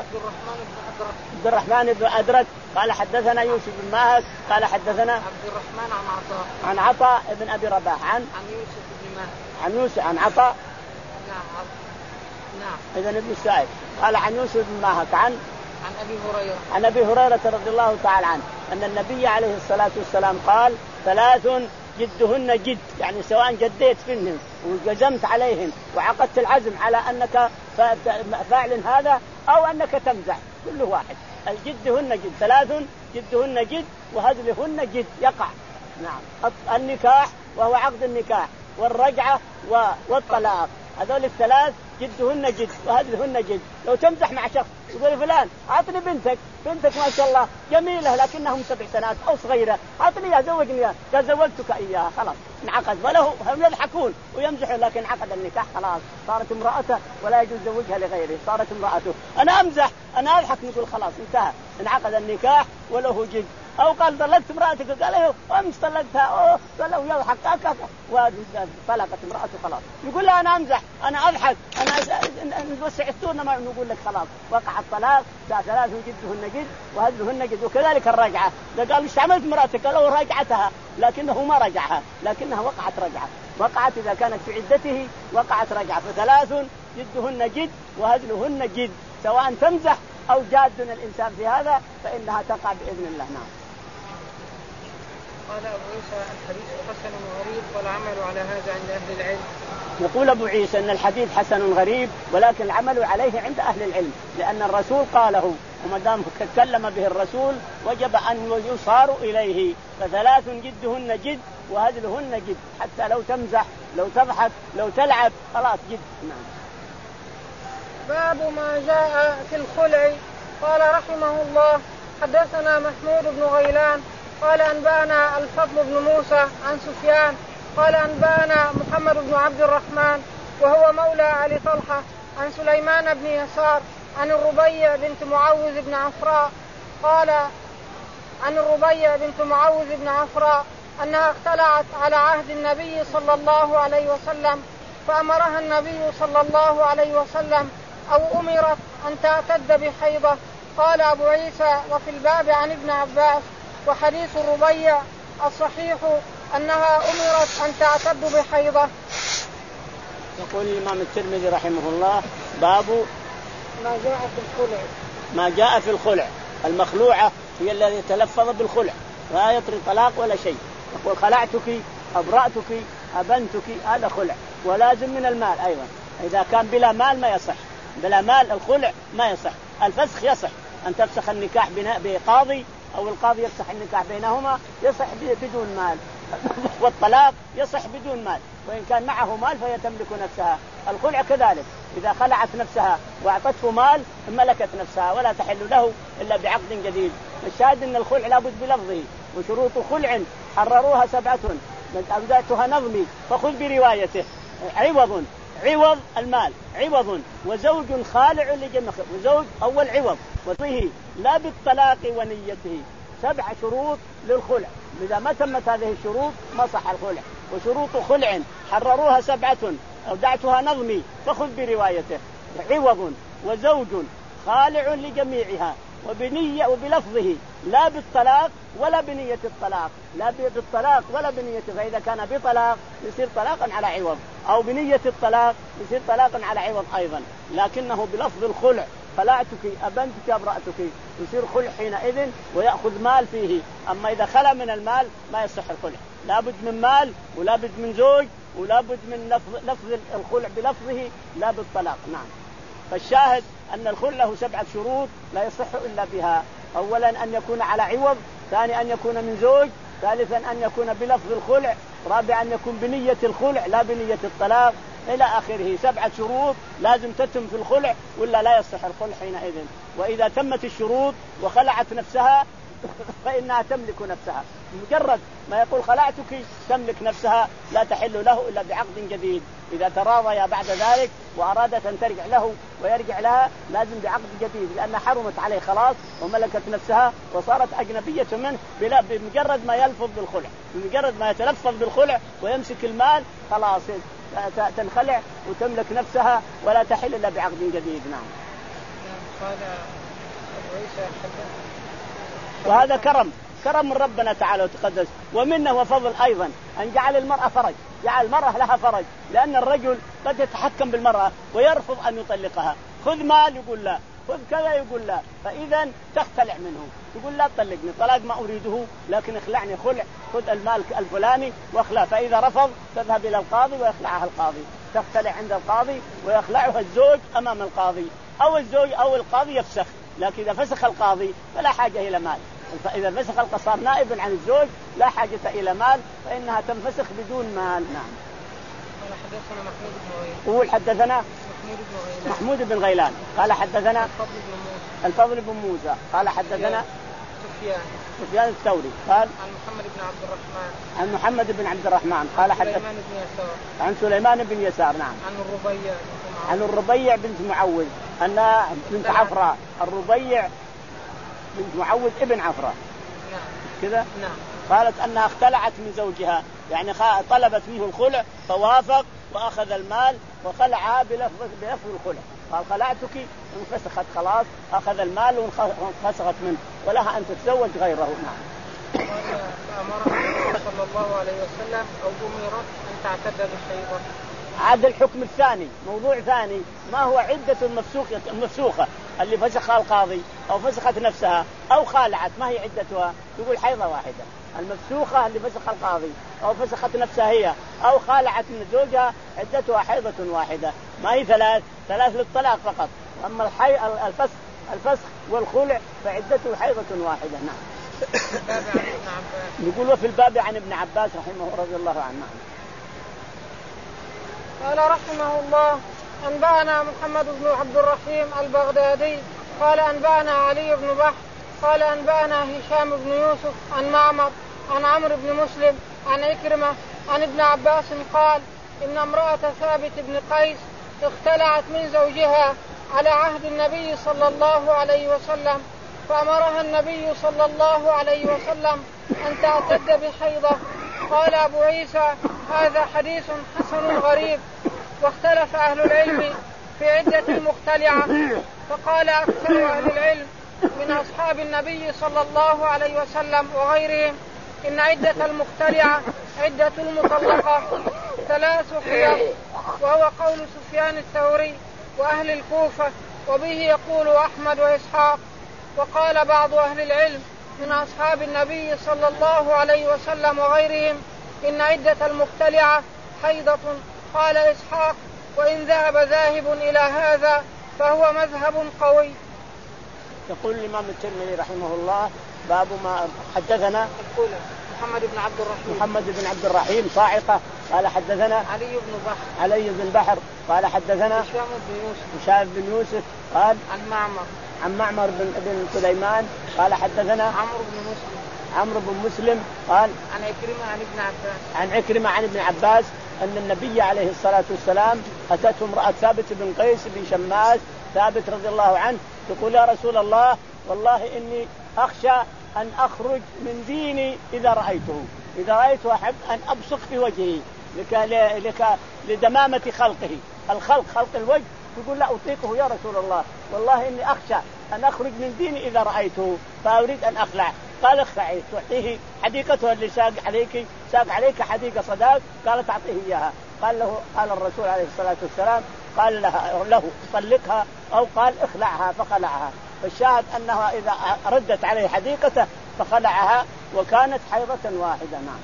عبد الرحمن بن أدرك قال حدثنا يوسف بن ماهك قال حدثنا عبد الرحمن عن عطاء عن عطاء بن أبي رباح عن عن يوسف بن ماهك عن يوسف عن عطاء نعم نعم إذن ابن السائب قال عن يوسف بن ماهك عن عن أبي هريرة عن أبي هريرة رضي الله تعالى عنه أن النبي عليه الصلاة والسلام قال ثلاث جدهن جد، يعني سواء جديت فيهن وجزمت عليهن وعقدت العزم على أنك فاعل هذا أو أنك تمزح، كل واحد. الجدهن جد، ثلاث جدهن جد وهزلهن جد يقع. نعم. النكاح وهو عقد النكاح والرجعة والطلاق، هذول الثلاث جدهن جد وهزلهن جد. لو تمزح مع شخص يقول فلان أعطني بنتك، بنتك ما شاء الله جميلة لكنهم سبع سنوات أو صغيرة، أعطني إياها زوجني إياها، قال زوجتك إياها، خلاص انعقد. وله هم يضحكون ويمزحون لكن عقد النكاح خلاص، صارت امرأته ولا يجوز زوجها لغيره، صارت امرأته. أنا أمزح أنا أضحك نقول خلاص انتهى، انعقد النكاح وله جد. أو قال طلقت امرأتك قال له أمس طلقتها أوه قال له يضحك وطلقت امرأته خلاص، يقول له أنا أمزح أنا أضحك أنا نوسع السورة ما نقول لك خلاص وقع الطلاق. ثلاث جدهن جد وهزلهن جد. وكذلك الرجعة، قال استعملت امرأتك قال له رجعتها لكنه ما رجعها لكنها وقعت رجعة، وقعت إذا كانت في عدته وقعت رجعة. فثلاث جدهن جد وهزلهن جد، سواء تمزح أو جاد الإنسان في هذا فإنها تقع بإذن الله. نعم. قال أبو عيسى الحديث حسن غريب والعمل على هذا عند أهل العلم. يقول أبو عيسى أن الحديث حسن غريب ولكن العمل عليه عند أهل العلم، لأن الرسول قاله وما دام تكلم به الرسول وجب أن يصار إليه. فثلاث جدهن جد وهزلهن جد، حتى لو تمزح لو تضحك لو تلعب خلاص جد. نعم. باب ما جاء في الخلع. قال رحمه الله حدثنا محمود بن غيلان قال أنبأنا الفضل بن موسى عن سفيان قال أنبأنا محمد بن عبد الرحمن وهو مولى علي طلحة عن سليمان بن يسار عن الربيع بنت معوذ بن عفراء قال عن الربيع بنت معوذ بن عفراء أنها اختلعت على عهد النبي صلى الله عليه وسلم فأمرها النبي صلى الله عليه وسلم أو أمرت أن تعتد بحيضة. قال أبو عيسى وفي الباب عن ابن عباس وحديث الربيع الصحيح أنها أمرت أن تعتد بحيضة. يقول الإمام الترمذي رحمه الله باب ما جاء في الخلع. ما جاء في الخلع. المخلوعة هي الذي تلفظ بالخلع لا يطري طلاق ولا شيء، يقول خلعتك أبرأتك أبنتك، هذا خلع. ولازم من المال أيضا، إذا كان بلا مال ما يصح، بلا مال الخلع ما يصح. الفسخ يصح، أن تفسخ النكاح بقاضي أو القاضي يفسخ النكاح بينهما يصح بدون مال، والطلاق يصح بدون مال، وإن كان معه مال فهي تملك نفسها. الخلع كذلك، إذا خلعت نفسها وأعطته مال ملكت نفسها ولا تحل له إلا بعقد جديد. الشاهد أن الخلع لابد بلفظه، وشروط خلع حرروها سبعة من أبدأتها نظمي فخذ بروايته. عوض، عوض المال عوض، وزوج خالع لجمع، وزوج أول عوض وفيه لا بالطلاق ونيته. سبع شروط للخلع، إذا ما تمت هذه الشروط ما صح الخلع. وشروط خلع حرروها سبعة أودعتها نظمي فخذ بروايته. عوض وزوج خالع لجميعها وبنية وبلفظه لا بالطلاق ولا بنية الطلاق، لا بالطلاق ولا بنية، فإذا كان بطلاق يصير طلاقا على عوض، أو بنية الطلاق يصير طلاقا على عوض أيضا، لكنه بلفظ الخلع خلعتك أبنتك أبرأتك يصير خلع حينئذ ويأخذ مال فيه. أما إذا خلى من المال ما يصح الخلع، لابد من مال ولابد من زوج ولابد من لفظ, لفظ الخلع بلفظه لا بالطلاق. نعم. فالشاهد أن الخلع له سبعة شروط لا يصح إلا بها. أولا أن يكون على عوض، ثاني أن يكون من زوج، ثالثا أن يكون بلفظ الخلع، رابعا أن يكون بنية الخلع لا بنية الطلاق، إلى آخره. سبعة شروط لازم تتم في الخلع ولا لا يصح الخلع حينئذ. وإذا تمت الشروط وخلعت نفسها فإنها تملك نفسها، مجرد ما يقول خلعتك تملك نفسها، لا تحل له إلا بعقد جديد. إذا تراضيا بعد ذلك وأرادت أن ترجع له ويرجع لها لازم بعقد جديد، لأن حرمت عليه خلاص وملكت نفسها وصارت أجنبية منه بلا بمجرد ما يلفظ بالخلع، بمجرد ما يتلفظ بالخلع ويمسك المال خلاص تنخلع وتملك نفسها ولا تحل إلا بعقد جديد. نعم. قال وهذا كرم كرم من ربنا تعالى وتقدس، ومنه وفضل أيضا أن جعل المرأة فرج، جعل المرأة لها فرج، لأن الرجل قد يتحكم بالمرأة ويرفض أن يطلقها، خذ مال يقول لا، خذ كذا يقول لا، فإذا تختلع منه، تقول لا تطلقني، طلاق ما أريده لكن اخلعني خلع، خذ المال الفلاني واخلع. فإذا رفض تذهب إلى القاضي ويخلعها القاضي، تختلع عند القاضي ويخلعها الزوج أمام القاضي، أو الزوج أو القاضي يفسخ. لكن إذا فسخ القاضي فلا حاجة إلى مال، فإذا فسخ القاضي صار نائب عن الزوج لا حاجة إلى مال، فإنها تنفسخ بدون مال. نعم. قال حدثنا محمود بن غيلان. قول حدثنا محمود بن غيلان. محمود بن غيلان قال حدثنا الفضل بن موسى. الفضل بن موسى قال حدثنا سفيان سفيان الثوري قال عن محمد بن عبد الرحمن عن محمد بن عبد الرحمن قال حدثنا سليمان بن يسار عن سليمان بن يسار. نعم. عن الربيع عن الربيع بنت معوذ أن بنت عفراء، الربيع بنت معوذ ابن عفراء. نعم. كذا. نعم. قالت أنها اختلعت من زوجها، يعني طلبت منه الخلع فوافق وأخذ المال وخلعها بلفظ بلفظ الخلع، قال خلعتك انفسخت خلاص، أخذ المال وانفسخت منه ولها أن تتزوج غيره. نعم. فأمرها صلى الله عليه وسلم أو أمرت أن تعتد بالحيضة. عاد الحكم الثاني موضوع ثاني، ما هو عدة المفسوخة المفسوخة اللي فسخها القاضي أو فسخت نفسها أو خالعت، ما هي عدتها؟ يقول حيضة واحدة. المفسوخة اللي فسخ القاضي أو فسخت نفسها هي أو خالعت من زوجها عدتها حيضة واحدة، ما هي ثلاث ثلاث للطلاق فقط. أما الحي الفسخ الفسخ والخلع فعدته حيضة واحدة. نعم. يقول وفي الباب عن ابن عباس رحمه رضي الله عنه. قال رحمه الله أنبأنا محمد بن عبد الرحيم البغدادي قال أنبأنا علي بن بحر قال أنبأنا هشام بن يوسف عن معمر عن عمرو بن مسلم عن عكرمة عن ابن عباس قال إن امرأة ثابت بن قيس اختلعت من زوجها على عهد النبي صلى الله عليه وسلم فأمرها النبي صلى الله عليه وسلم أن تعتد بحيضة. قال أبو عيسى هذا حديث حسن غريب. واختلف أهل العلم في عدة المختلعة فقال أكثر أهل العلم من أصحاب النبي صلى الله عليه وسلم وغيرهم إن عدة المختلعة عدة المطلقة ثلاث حيض وهو قول سفيان الثوري وأهل الكوفة وبه يقول أحمد وإسحاق. وقال بعض أهل العلم من أصحاب النبي صلى الله عليه وسلم وغيرهم إن عدة المختلعة حيضة. قال إسحاق وإن ذهب ذاهب إلى هذا فهو مذهب قوي. يقول الإمام الترمذي رحمه الله باب ما حدثنا محمد بن عبد الرحيم محمد بن عبد الرحيم صاعقة قال حدثنا علي بن بحر علي بن بحر قال حدثنا هشام بن يوسف هشام بن يوسف قال عن معمر عن معمر بن بن سليمان قال حدثنا عمرو بن مسلم عمرو بن مسلم قال عن عكرمة عن ابن عباس عن عكرمة عن ابن عباس أن النبي عليه الصلاة والسلام أتته امرأة ثابت بن قيس بن شماس ثابت رضي الله عنه تقول يا رسول الله والله إني أخشى أن أخرج من ديني إذا رأيته إذا رأيته أحب أن أبصق في وجهه لك لك لدمامة خلقه الخلق خلق الوجه يقول لا أطيقه يا رسول الله والله إني أخشى أن أخرج من ديني إذا رأيته فأريد أن أخلع. قال اخلعي تعطيه حديقته اللي ساق عليك ساق عليك حديقة صداق قال تعطيه إياها. قال له قال الرسول عليه الصلاة والسلام قال له, له طلقها أو قال اخلعها فخلعها. فالشاهد أنها إذا ردت عليه حديقته فخلعها وكانت حيضة واحدة. نعم.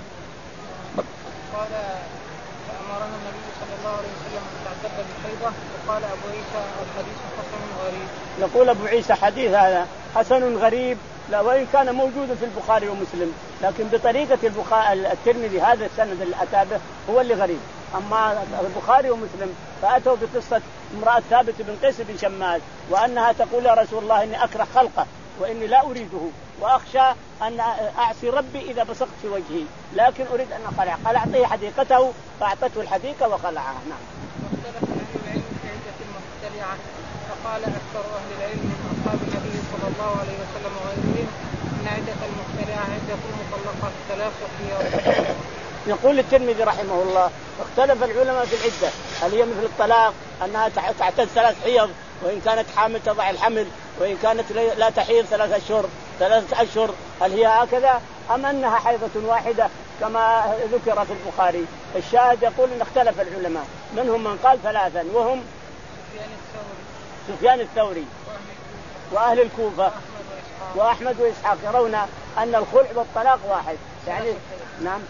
قال فأمرنا النبي صلى الله عليه وسلم أن تعتد بحيضة. وقال أبو عيسى الحديث حسن غريب. يقول أبو عيسى حديث هذا حسن غريب لا وإن كان موجود في البخاري ومسلم لكن بطريقة البخاري الترمذي هذا السند اللي أتى به هو اللي غريب. أما البخاري ومسلم فأتوا بقصة امرأة ثابت بن قيس بن شماس وأنها تقول يا رسول الله إني أكره خلقه وإني لا أريده وأخشى أن أعصي ربي إذا بصقت في وجهي لكن أريد أن أخلع. قال أعطيه حديقته فأعطته الحديقة وخلعها. نعم. واختلف أهل العلم في عدة المختلعة فقال أكثر أهل العلم من أصحاب النبي صلى الله عليه وسلم وغيرهم إن عدة المختلعة عدة المطلقات ثلاث حيض. يقول الترمذي رحمه الله اختلف العلماء في العدة هل هي مثل الطلاق أنها تعتد ثلاث حيض وإن كانت حامل تضع الحمل وإن كانت لا تحيض ثلاث أشهر ثلاثة أشهر هل هي هكذا أم أنها حيضة واحدة كما ذكر في البخاري. الشاهد يقول إن اختلف العلماء منهم من قال ثلاثا وهم سفيان الثوري سفيان الثوري وأهل الكوفة وأحمد وإسحاق يرون أن الخلع والطلاق واحد يعني نعم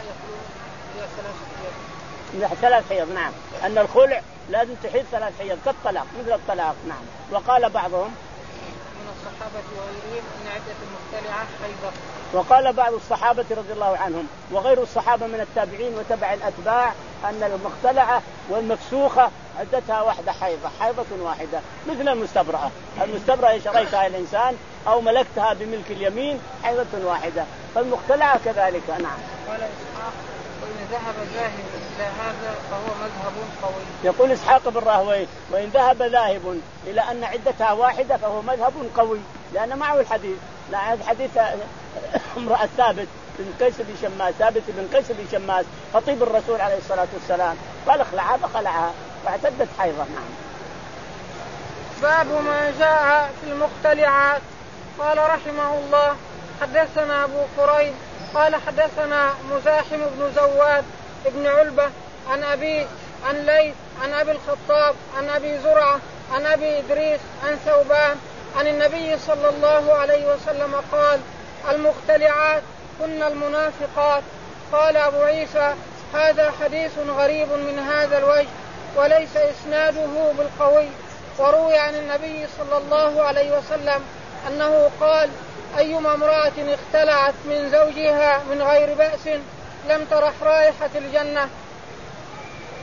ثلاث حيض. نعم أن الخلع لازم تحيض ثلاث حيض كالطلاق مثل الطلاق. نعم. وقال بعضهم من الصحابة وغيرهم إن عدة المختلعة حيضة. وقال بعض الصحابة رضي الله عنهم وغير الصحابة من التابعين وتبع الأتباع أن المختلعة والمفسوخة عدتها واحدة حيضة حيضة واحدة مثل المستبرأة. المستبرأة شريتها الإنسان أو ملكتها بملك اليمين حيضة واحدة فالمختلعة كذلك. نعم. قال إسحاق وإن ذهب ذاهب إلى هذا فهو مذهب قوي. يقول إسحاق بن راهويه وإن ذهب ذاهب إلى أن عدتها واحدة فهو مذهب قوي لأن معه الحديث لا حديث امرأة ثابت بن قيس بن شماس ثابت بن قيس بن شماس خطيب الرسول عليه الصلاة والسلام قال اخلعها فخلعها واعتدت حيضة. نعم. باب ما جاء في المختلعات. قال رحمه الله حدثنا أبو كريب قال حدثنا مزاحم بن زواد ابن علبة عن أبي عن ليث عن أبي الخطاب عن أبي زرعة عن أبي إدريس عن ثوبان عن النبي صلى الله عليه وسلم قال المختلعات كن المنافقات. قال أبو عيسى هذا حديث غريب من هذا الوجه وليس إسناده بالقوي. وروي عن النبي صلى الله عليه وسلم أنه قال أيما امرأة اختلعت من زوجها من غير بأس لم ترح رائحة الجنة.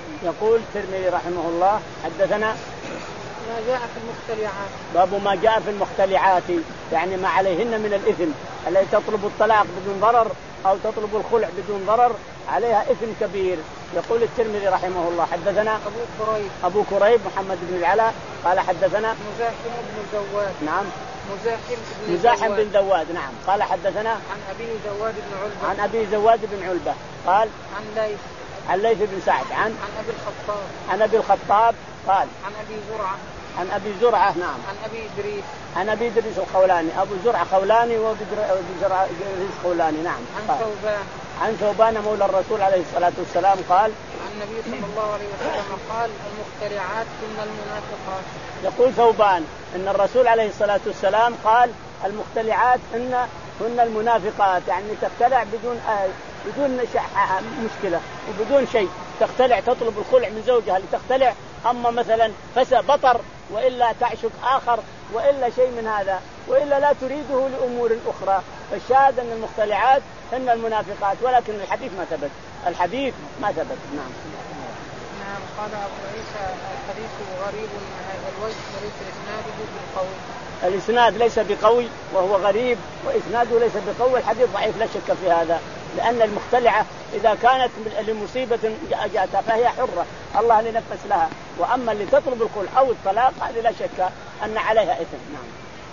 يقول الترمذي رحمه الله حدثنا ما جاء في المختلعات. باب ما جاء في المختلعات يعني ما عليهن من الإثم، التي تطلب الطلاق بدون ضرر أو تطلب الخلع بدون ضرر عليها إثم كبير. يقول الترمذي رحمه الله حدثنا أبو كريب أبو كريب محمد بن العلاء قال حدثنا مزاحم بن زواد. نعم مزاحم بن مزاحم بن زواد. نعم قال حدثنا عن أبي زواد بن علبة عن أبي زواد بن علبة قال عن ليث عن ليث بن سعد عن عن أبي الخطاب عن أبي الخطاب قال عن أبي زرعة عن أبي زرعة نعم عن أبي إدريس عن أبي إدريس الخولاني أبو زرعة خولاني وأبي زرعة إدريس خولاني. نعم عن ثوبان عن ثوبان مولى الرسول عليه الصلاة والسلام قال عن النبي صلى الله عليه وسلم قال المخترعات ثم المنافقات. يقول ثوبان ان الرسول عليه الصلاة والسلام قال المختلعات ان هن المنافقات، يعني تختلع بدون آه بدون مشكلة وبدون شيء، تختلع تطلب الخلع من زوجها لتختلع، أما مثلا فسى بطر وإلا تعشق آخر وإلا شيء من هذا وإلا لا تريده لأمور أخرى. فالشاهد أن المختلعات هن المنافقات، ولكن الحديث ما ثبت الحديث ما ثبت. نعم. نعم. قال أبو عيسى الحديث غريب من هذا الوجه وليس إسناده بالقوي. الإسناد ليس بقوي وهو غريب وإسناده ليس بقوي، الحديث ضعيف لا شك في هذا، لأن المختلعة إذا كانت لمصيبة جاءتها فهي حرة الله لنفس لها، وأما اللي تطلب الخلع أو الطلاق هذه لا شك أن عليها إثم. نعم.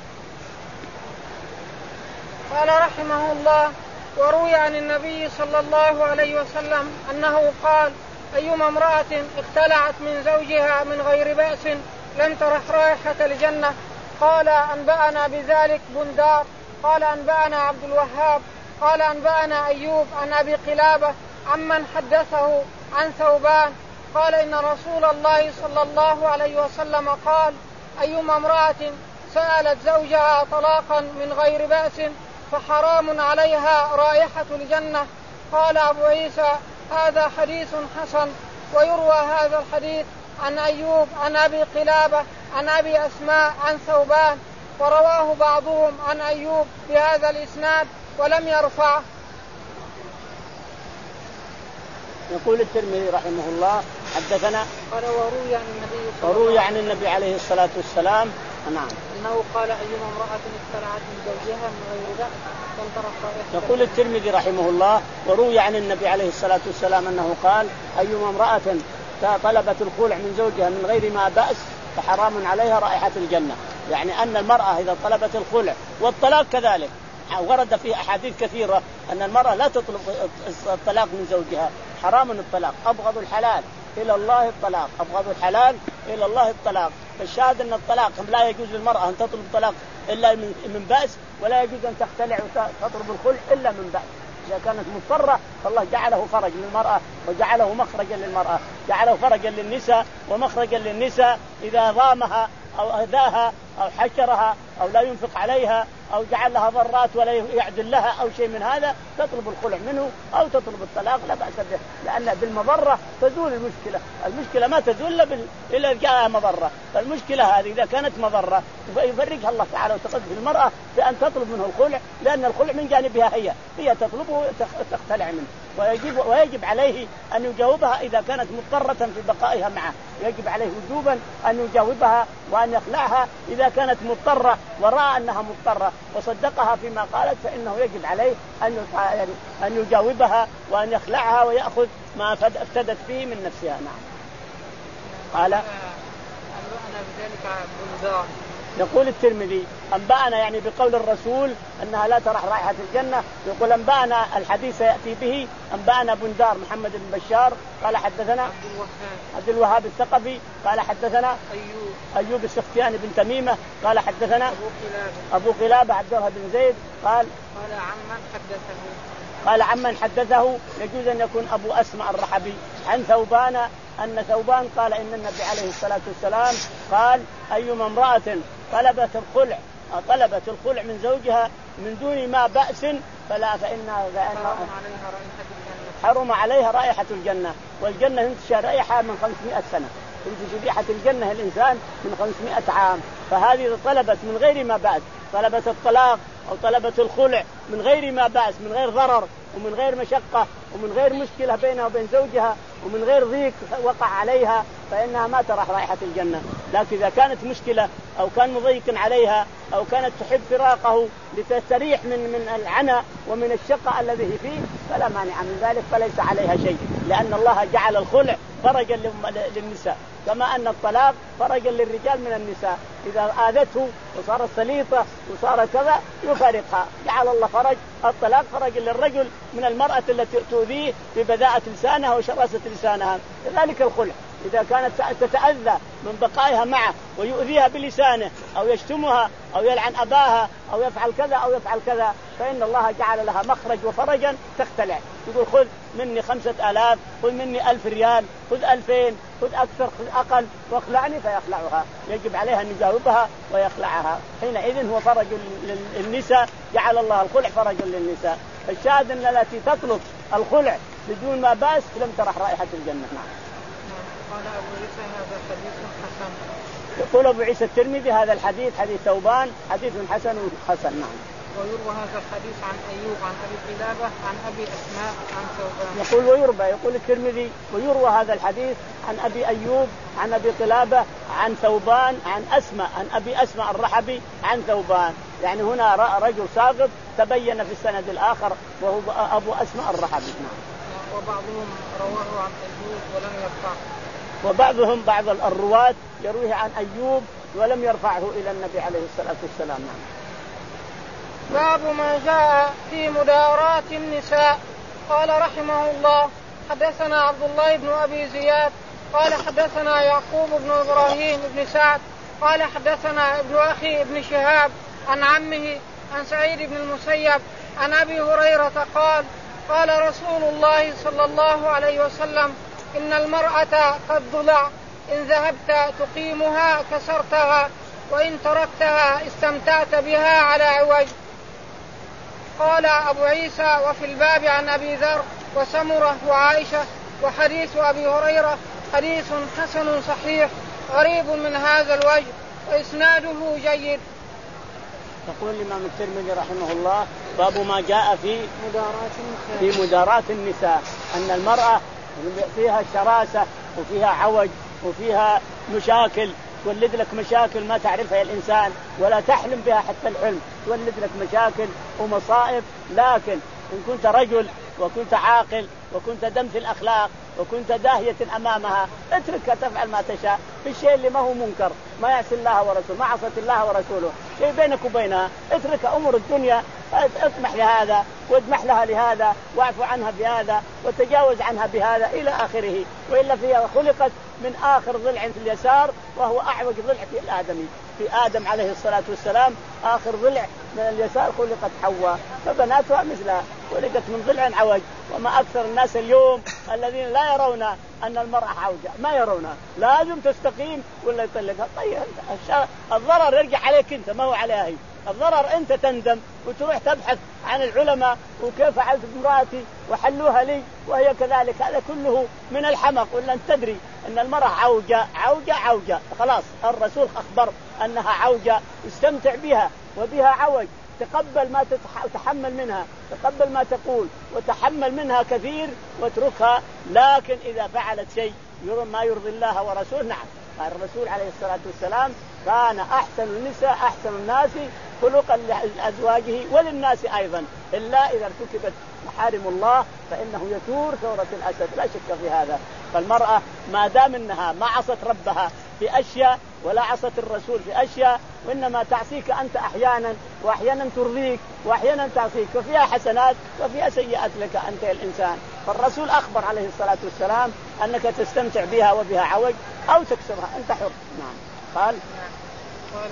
قال رحمه الله وروي عن النبي صلى الله عليه وسلم أنه قال أيما امرأة اختلعت من زوجها من غير بأس لم ترح رائحة الجنة. قال أنبأنا بذلك بندار قال أنبأنا عبد الوهاب قال أنبأنا أيوب عن أبي قلابة عمن حدثه عن ثوبان قال إن رسول الله صلى الله عليه وسلم قال أيما امرأة سألت زوجها طلاقا من غير بأس فحرام عليها رائحة الجنة. قال أبو عيسى هذا حديث حسن. ويروى هذا الحديث عن أيوب عن أبي قلابة عن أبي أسماء عن ثوبان، ورواه بعضهم عن أيوب بهذا الإسناد ولم يرفعه. يقول الترمذي رحمه الله حدثنا قال وروي عن النبي صلى الله وروي عن النبي عليه الصلاة والسلام نعم أنه قال أيما امرأة اختلعت من زوجها من غير بأس لم ترح رائحة. يقول الترمذي رحمه الله وروي عن النبي عليه الصلاة والسلام أنه قال أيما امرأة طلبت الخلع من زوجها من غير ما بأس فحرام عليها رائحة الجنة، يعني أن المرأة إذا طلبت الخلع والطلاق كذلك ورد فيه أحاديث كثيرة أن المرأة لا تطلب الطلاق من زوجها، حرام الطلاق، أبغض الحلال إلى الله الطلاق، أبغض الحلال إلى الله الطلاق. فالشاهد أن الطلاق لا يجوز للمرأة أن تطلب الطلاق إلا من بأس، ولا يجوز أن تختلع وتطلب الخلع إلا من بأس. إذا كانت مضطرة فالله جعله فرج للمرأة وجعله مخرجا للمرأة، جعله فرجا للنساء ومخرجا للنساء إذا ضامها أو أذاها أو حشرها أو لا ينفق عليها أو جعل لها ضرات ولا يعدل لها أو شيء من هذا تطلب الخلع منه أو تطلب الطلاق لا بأس به، لأن بالمضرة تزول المشكلة. المشكلة ما تزول إلا بال... إلا جاءها مضرة، فالمشكلة هذه إذا كانت مضرة يفرجها الله تعالى وتقدم المرأة بأن تطلب منه الخلع، لأن الخلع من جانبها هي هي تطلبه وتختلع منه، ويجب, ويجب عليه أن يجاوبها إذا كانت مضطرة في بقائها معه، يجب عليه وجوبا أن يجاوبها وأن يخلعها إذا كانت مضطرة ورأى أنها مضطرة وصدقها فيما قالت، فإنه يجب عليه أن أن يجاوبها وأن يخلعها ويأخذ ما افتدت فيه من نفسها. نعم. قال أنبأنا بذلك بندار. يقول الترمذي أنبأنا يعني بقول الرسول أنها لا ترح رائحة الجنة، يقول أنبأنا الحديث يأتي به أنبأنا بندار محمد بن بشار قال حدثنا عبد الوهاب عبد الوهاب الثقفي قال حدثنا أيوب أيوب السختياني بن تميمة قال حدثنا أبو قلابة أبو قلابة عبد الله بن زيد قال قال عمن حدثه قال عمن حدثه يجوز أن يكون أبو أسمع الرحبي عن ثوبان أن ثوبان قال إن النبي عليه الصلاة والسلام قال أيما امرأة طلبت الخلع طلبت الخلع من زوجها من دون ما بأس فلا فإنها حرم عليها رائحة الجنة، والجنة تنتشر رائحة من خمسمائة سنة، تنتشر ريحة الجنة الإنسان من خمسمائة عام، فهذه طلبت من غير ما بأس، طلبت الطلاق أو طلبت الخلع من غير ما بأس من غير ضرر ومن غير مشقة ومن غير مشكلة بينها وبين زوجها ومن غير ضيق وقع عليها فإنها ما ترى رائحة الجنة. لكن إذا كانت مشكلة أو كان مضيق عليها أو كانت تحب فراقه لتستريح من من العنى ومن الشقة الذي هي فيه فلا مانع من ذلك، فليس عليها شيء، لأن الله جعل الخلع فرجا للنساء كما أن الطلاق فرجا للرجال من النساء. إذا آذته وصارت سليطة وصارت كذا يفارقها، جعل الله فرج الطلاق فرجا للرجل من المرأة التي تؤذيه ببذاءة لسانها وشراسة لسانها. كذلك الخلع إذا كانت تتأذى من بقائها معه ويؤذيها بلسانه أو يشتمها أو يلعن أباها أو يفعل كذا أو يفعل كذا فإن الله جعل لها مخرج وفرجا تختلع، يقول خذ مني خمسة آلاف، خذ مني ألف ريال، خذ ألفين، خذ أكثر، خذ أقل، واخلعني، فيخلعها. يجب عليها أن يجاوبها ويخلعها. حينئذ هو فرج للنساء، جعل الله الخلع فرجا للنساء. الشاهد أن التي تطلب الخلع بدون ما باس لم ترح رائحة الجنة. نعم. قال أبو عيسى هذا حديث حسن. يقول أبو عيسى الترمذي هذا الحديث حديث ثوبان حديث حسن حسن. نعم. ويروى هذا الحديث عن أيوب عن أبي قلابة عن أبي أسماء عن ثوبان. يقول ويروى، يقول الترمذي ويروى هذا الحديث عن أبي أيوب عن أبي قلابة عن ثوبان عن أسماء عن أبي أسماء الرحبي عن ثوبان. يعني هنا رجل ساقط تبين في السند الآخر وهو أبو أسماء الرحبي. نعم. وبعضهم رواه عن أيوب ولم يرفعه. وبعضهم بعض الرواة يرويه عن أيوب ولم يرفعه إلى النبي عليه الصلاة والسلام. نعم. باب ما جاء في مداراة النساء. قال رحمه الله حدثنا عبد الله بن أبي زياد قال حدثنا يعقوب بن إبراهيم بن سعد قال حدثنا ابن أخي ابن شهاب عن عمه عن سعيد بن المسيب عن أبي هريرة قال قال رسول الله صلى الله عليه وسلم إن المرأة قد ضلع، إن ذهبت تقيمها كسرتها وإن تركتها استمتعت بها على عوج. قال أبو عيسى وفي الباب عن أبي ذر وسمرة وعائشة وحديث أبي هريرة حديث حسن صحيح غريب من هذا الوجه وإسناده جيد. يقول الإمام الترمذي رحمه الله باب ما جاء في مداراة النساء في مداراة النساء أن المرأة فيها شراسة وفيها عوج وفيها مشاكل، تولد لك مشاكل ما تعرفها الإنسان ولا تحلم بها حتى الحلم، تولد لك مشاكل ومصائب. لكن إن كنت رجل وكنت عاقل وكنت دم في الأخلاق وكنت داهية أمامها اتركها تفعل ما تشاء في الشيء اللي ما هو منكر، ما يعصي الله ورسوله، ما عصت الله ورسوله، شيء بينك وبينها اتركها أمور الدنيا، اطمح لهذا وادمح لها لهذا واعفو عنها بهذا وتجاوز عنها بهذا إلى آخره. وإلا فيها خلقت من آخر ضلع في اليسار وهو أعوج ضلع في الآدمي، في آدم عليه الصلاة والسلام آخر ضلع من اليسار خلقت حواء، فبناتها مثلها خلقت من ضلع عوج. وما أكثر الناس اليوم الذين لا يرون أن المرأة عوجة، ما يرونها، لازم تستقيم ولا يطلقها. طيب الضرر يرجع عليك أنت ما هو عليها هي، الضرر أنت تندم وتروح تبحث عن العلماء وكيف فعلت بامرأتي وحلوها لي وهي كذلك. هذا كله من الحمق. ولا أنت تدري أن المرأة عوجة عوجة عوجة، خلاص الرسول أخبر أنها عوجة، استمتع بها وبها عوج، تقبل ما تتحمل منها، تقبل ما تقول وتحمل منها كثير واتركها. لكن إذا فعلت شيء ما يرضي الله ورسوله نعم. الرسول عليه الصلاة والسلام كان أحسن النساء أحسن الناس خلقا لأزواجه وللناس أيضا، إلا إذا ارتكبت محارم الله فإنه يثور ثورة الأسد، لا شك في هذا. فالمرأة ما دام إنها ما عصت ربها في أشياء ولا عصت الرسول في أشياء، وإنما تعصيك أنت أحيانا وأحيانا ترضيك وأحيانا تعصيك، وفيها حسنات وفيها سيئات لك أنت الإنسان. فالرسول أخبر عليه الصلاة والسلام أنك تستمتع بها وبها عوج أو تكسرها، أنت حر. نعم. قال قال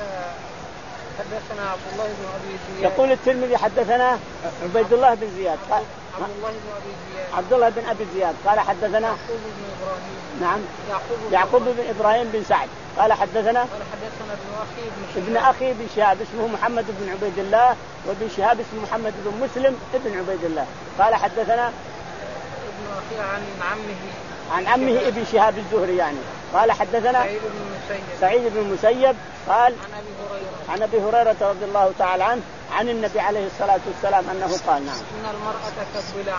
حدثنا عبد الله بن أبي زياد. يقول الترمذي حدثنا عبيد الله بن زياد. عبد الله بن أبي زياد. عبد الله بن أبي زياد قال حدثنا يعقوب بن إبراهيم. نعم. يعقوب, يعقوب بن إبراهيم بن سعد قال حدثنا قال حدثنا ابن أخي بن ابن أخي بن شهاب اسمه محمد بن عبيد الله، وابن شهاب اسمه محمد بن مسلم ابن عبيد الله. قال حدثنا ابن أخي عن عمه عن عمه ابن شهاب الزهري يعني. قال حدثنا سعيد بن المسيب سعيد بن المسيب قال عن أبي هريرة عن أبي هريرة رضي الله تعالى عنه عن النبي عليه الصلاة والسلام أنه قال نعم إن المرأة كالضلع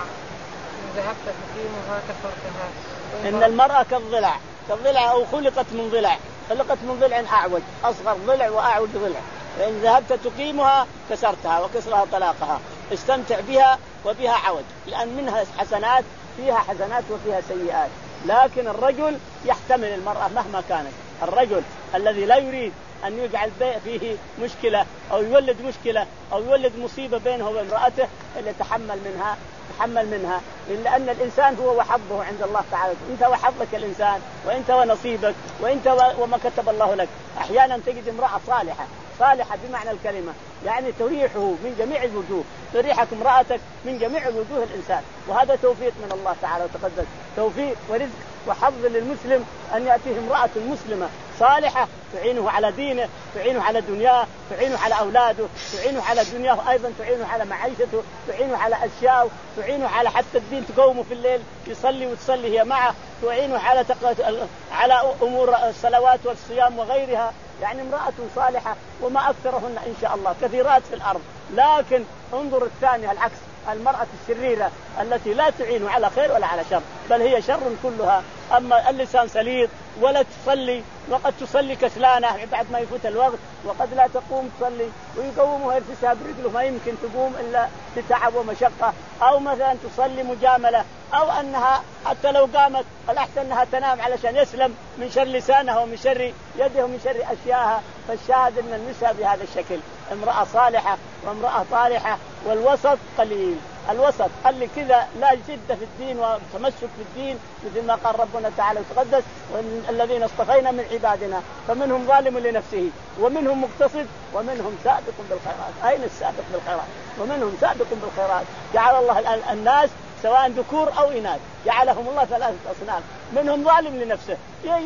إن ذهبت تقيمها كسرتها. إن المرأة كالضلع كالضلع أو خلقت من ضلع خلقت من ضلع أعوج أصغر ضلع وأعوج ضلع فإن ذهبت تقيمها كسرتها وكسرها طلاقها. استمتع بها وبها عوج لأن منها حسنات فيها حسنات وفيها سيئات. لكن الرجل يحتمل المرأة مهما كانت. الرجل الذي لا يريد أن يجعل فيه مشكلة أو يولد مشكلة أو يولد مصيبة بينه وبين امرأته اللي يتحمل منها تحمل منها لأن الإنسان هو وحظه عند الله تعالى. أنت وحظك الإنسان وأنت ونصيبك وأنت وما كتب الله لك. أحيانا تجد امرأة صالحة صالحة بمعنى الكلمة يعني تريحه من جميع الوجوه تريحك امرأتك من جميع الوجوه الإنسان وهذا توفيق من الله تعالى وتقدس توفيق ورزق وحظ للمسلم أن يأتيه امرأة مسلمة صالحة تعينه على دينه تعينه على دنياه تعينه على أولاده تعينه على دنياه أيضا تعينه على معيشته تعينه على أشياء تعينه على حتى الدين تقومه في الليل يصلي وتصلي هي معه تعينه على تق... على أمور الصلوات والصيام وغيرها. يعني امرأة صالحة وما أكثرهن إن شاء الله كثيرات في الأرض. لكن انظر الثانية العكس المرأة الشريرة التي لا تعين على خير ولا على شر بل هي شر كلها. أما اللسان سليط ولا تصلي وقد تصلي كسلانة بعد ما يفوت الوقت وقد لا تقوم تصلي ويقومها يرفسها برجله ما يمكن تقوم إلا بتعب ومشقة أو مثلا تصلي مجاملة أو أنها حتى لو قامت الأحسن أنها تنام علشان يسلم من شر لسانها ومن شر يدها ومن شر أشياءها. فالشاهد أن النساء بهذا الشكل امرأة صالحة وامرأة طالحة والوسط قليل. الوسط اللي كذا لا جد في الدين وتمسك في الدين مثل ما قال ربنا تعالى وتقدس الذين اصطفينا من عبادنا فمنهم ظالم لنفسه ومنهم مقتصد ومنهم سابق بالخيرات. أين السابق بالخيرات؟ ومنهم سابق بالخيرات. جعل الله الناس سواء ذكور أو إناث جعلهم الله ثلاثة أصناف منهم ظالم لنفسه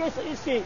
يسي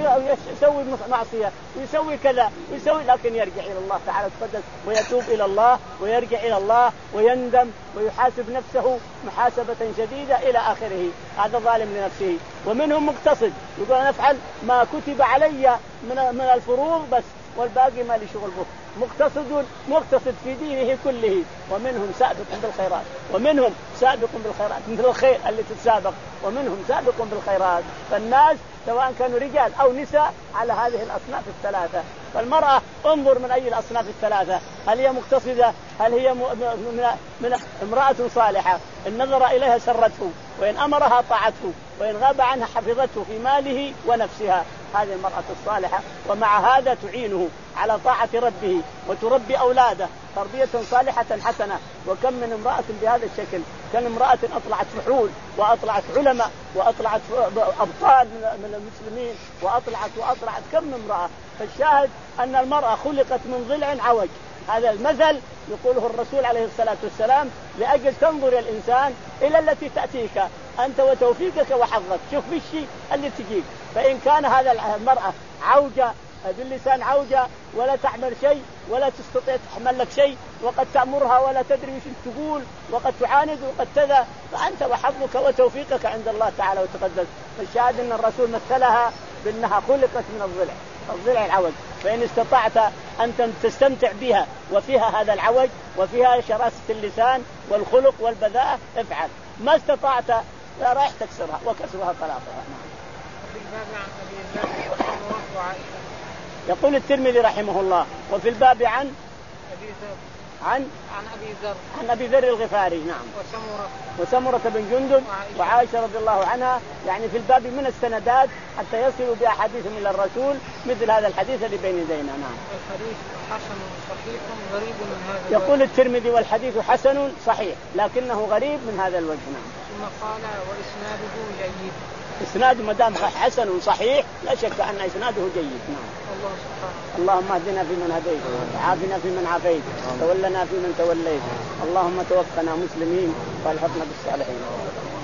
ويسوي معصية ويسوي كذا ويسوي لكن يرجع إلى الله تعالى وتقدس ويتوب إلى الله ويرجع إلى الله ويندم ويحاسب نفسه محاسبة شديدة إلى آخره. هذا ظالم لنفسه. ومنهم مقتصد يقول أنا أفعل ما كتب علي من من الفروض بس والباقي ما لي شغل به. مقتصد مقتصد في دينه كله. ومنهم سابق بالخيرات ومنهم سابق بالخيرات مثل الخير اللي تتسابق ومنهم سابق بالخيرات. فالناس سواء كانوا رجال أو نساء على هذه الأصناف الثلاثة. فالمرأة انظر من أي الأصناف الثلاثة هل هي مقتصدة هل هي من, من امرأة صالحة إن نظر إليها سرته وإن أمرها طاعته وإن غاب عنها حفظته في ماله ونفسها. هذه المرأة الصالحة ومع هذا تعينه على طاعة ربه وتربي أولاده تربية صالحة حسنة. وكم من امرأة بهذا الشكل كان امرأة أطلعت فحول وأطلعت علماء وأطلعت أبطال من المسلمين وأطلعت وأطلعت كم امرأة. فالشاهد أن المرأة خلقت من ضلع عوج. هذا المثل يقوله الرسول عليه الصلاة والسلام لأجل تنظر الإنسان إلى التي تأتيك أنت وتوفيقك وحظك. شوف بالشيء اللي تجيك. فإن كان هذا المرأة عوجة باللسان عوجة ولا تعمل شيء ولا تستطيع تحمل لك شيء وقد تأمرها ولا تدري وش تقول وقد تعاند وقد كذا فأنت وحظك وتوفيقك عند الله تعالى وتقدس. فالشاهد أن الرسول مثلها بأنها خلقت من الضلع الضلع العوج. فإن استطعت أن تستمتع بها وفيها هذا العوج وفيها شراسة اللسان والخلق والبذاءة افعل. ما استطعت لا رايح تكسرها وكسرها طلاقها. يقول الترمذي رحمه الله وفي الباب عن عن عن أبي ذر عن أبي ذر الغفاري نعم وسمرة وسمرة بن جندب وعائشة رضي الله عنها. يعني في الباب من السندات حتى يصلوا بأحاديث من الرسول مثل هذا الحديث اللي بين يدينا. نعم الحديث حسن صحيح غريب من هذا. يقول الترمذي والحديث حسن صحيح لكنه غريب من هذا الوجه. نعم ثم قال وإسناده جيد. إسناد ما دام حسن صحيح لا شك أن إسناده جيد. نعم الله سبحانه. اللهم اهدنا فيمن هديت وعافنا فيمن عافيت تولنا فيمن توليت اللهم توفنا مسلمين والحقنا بالصالحين.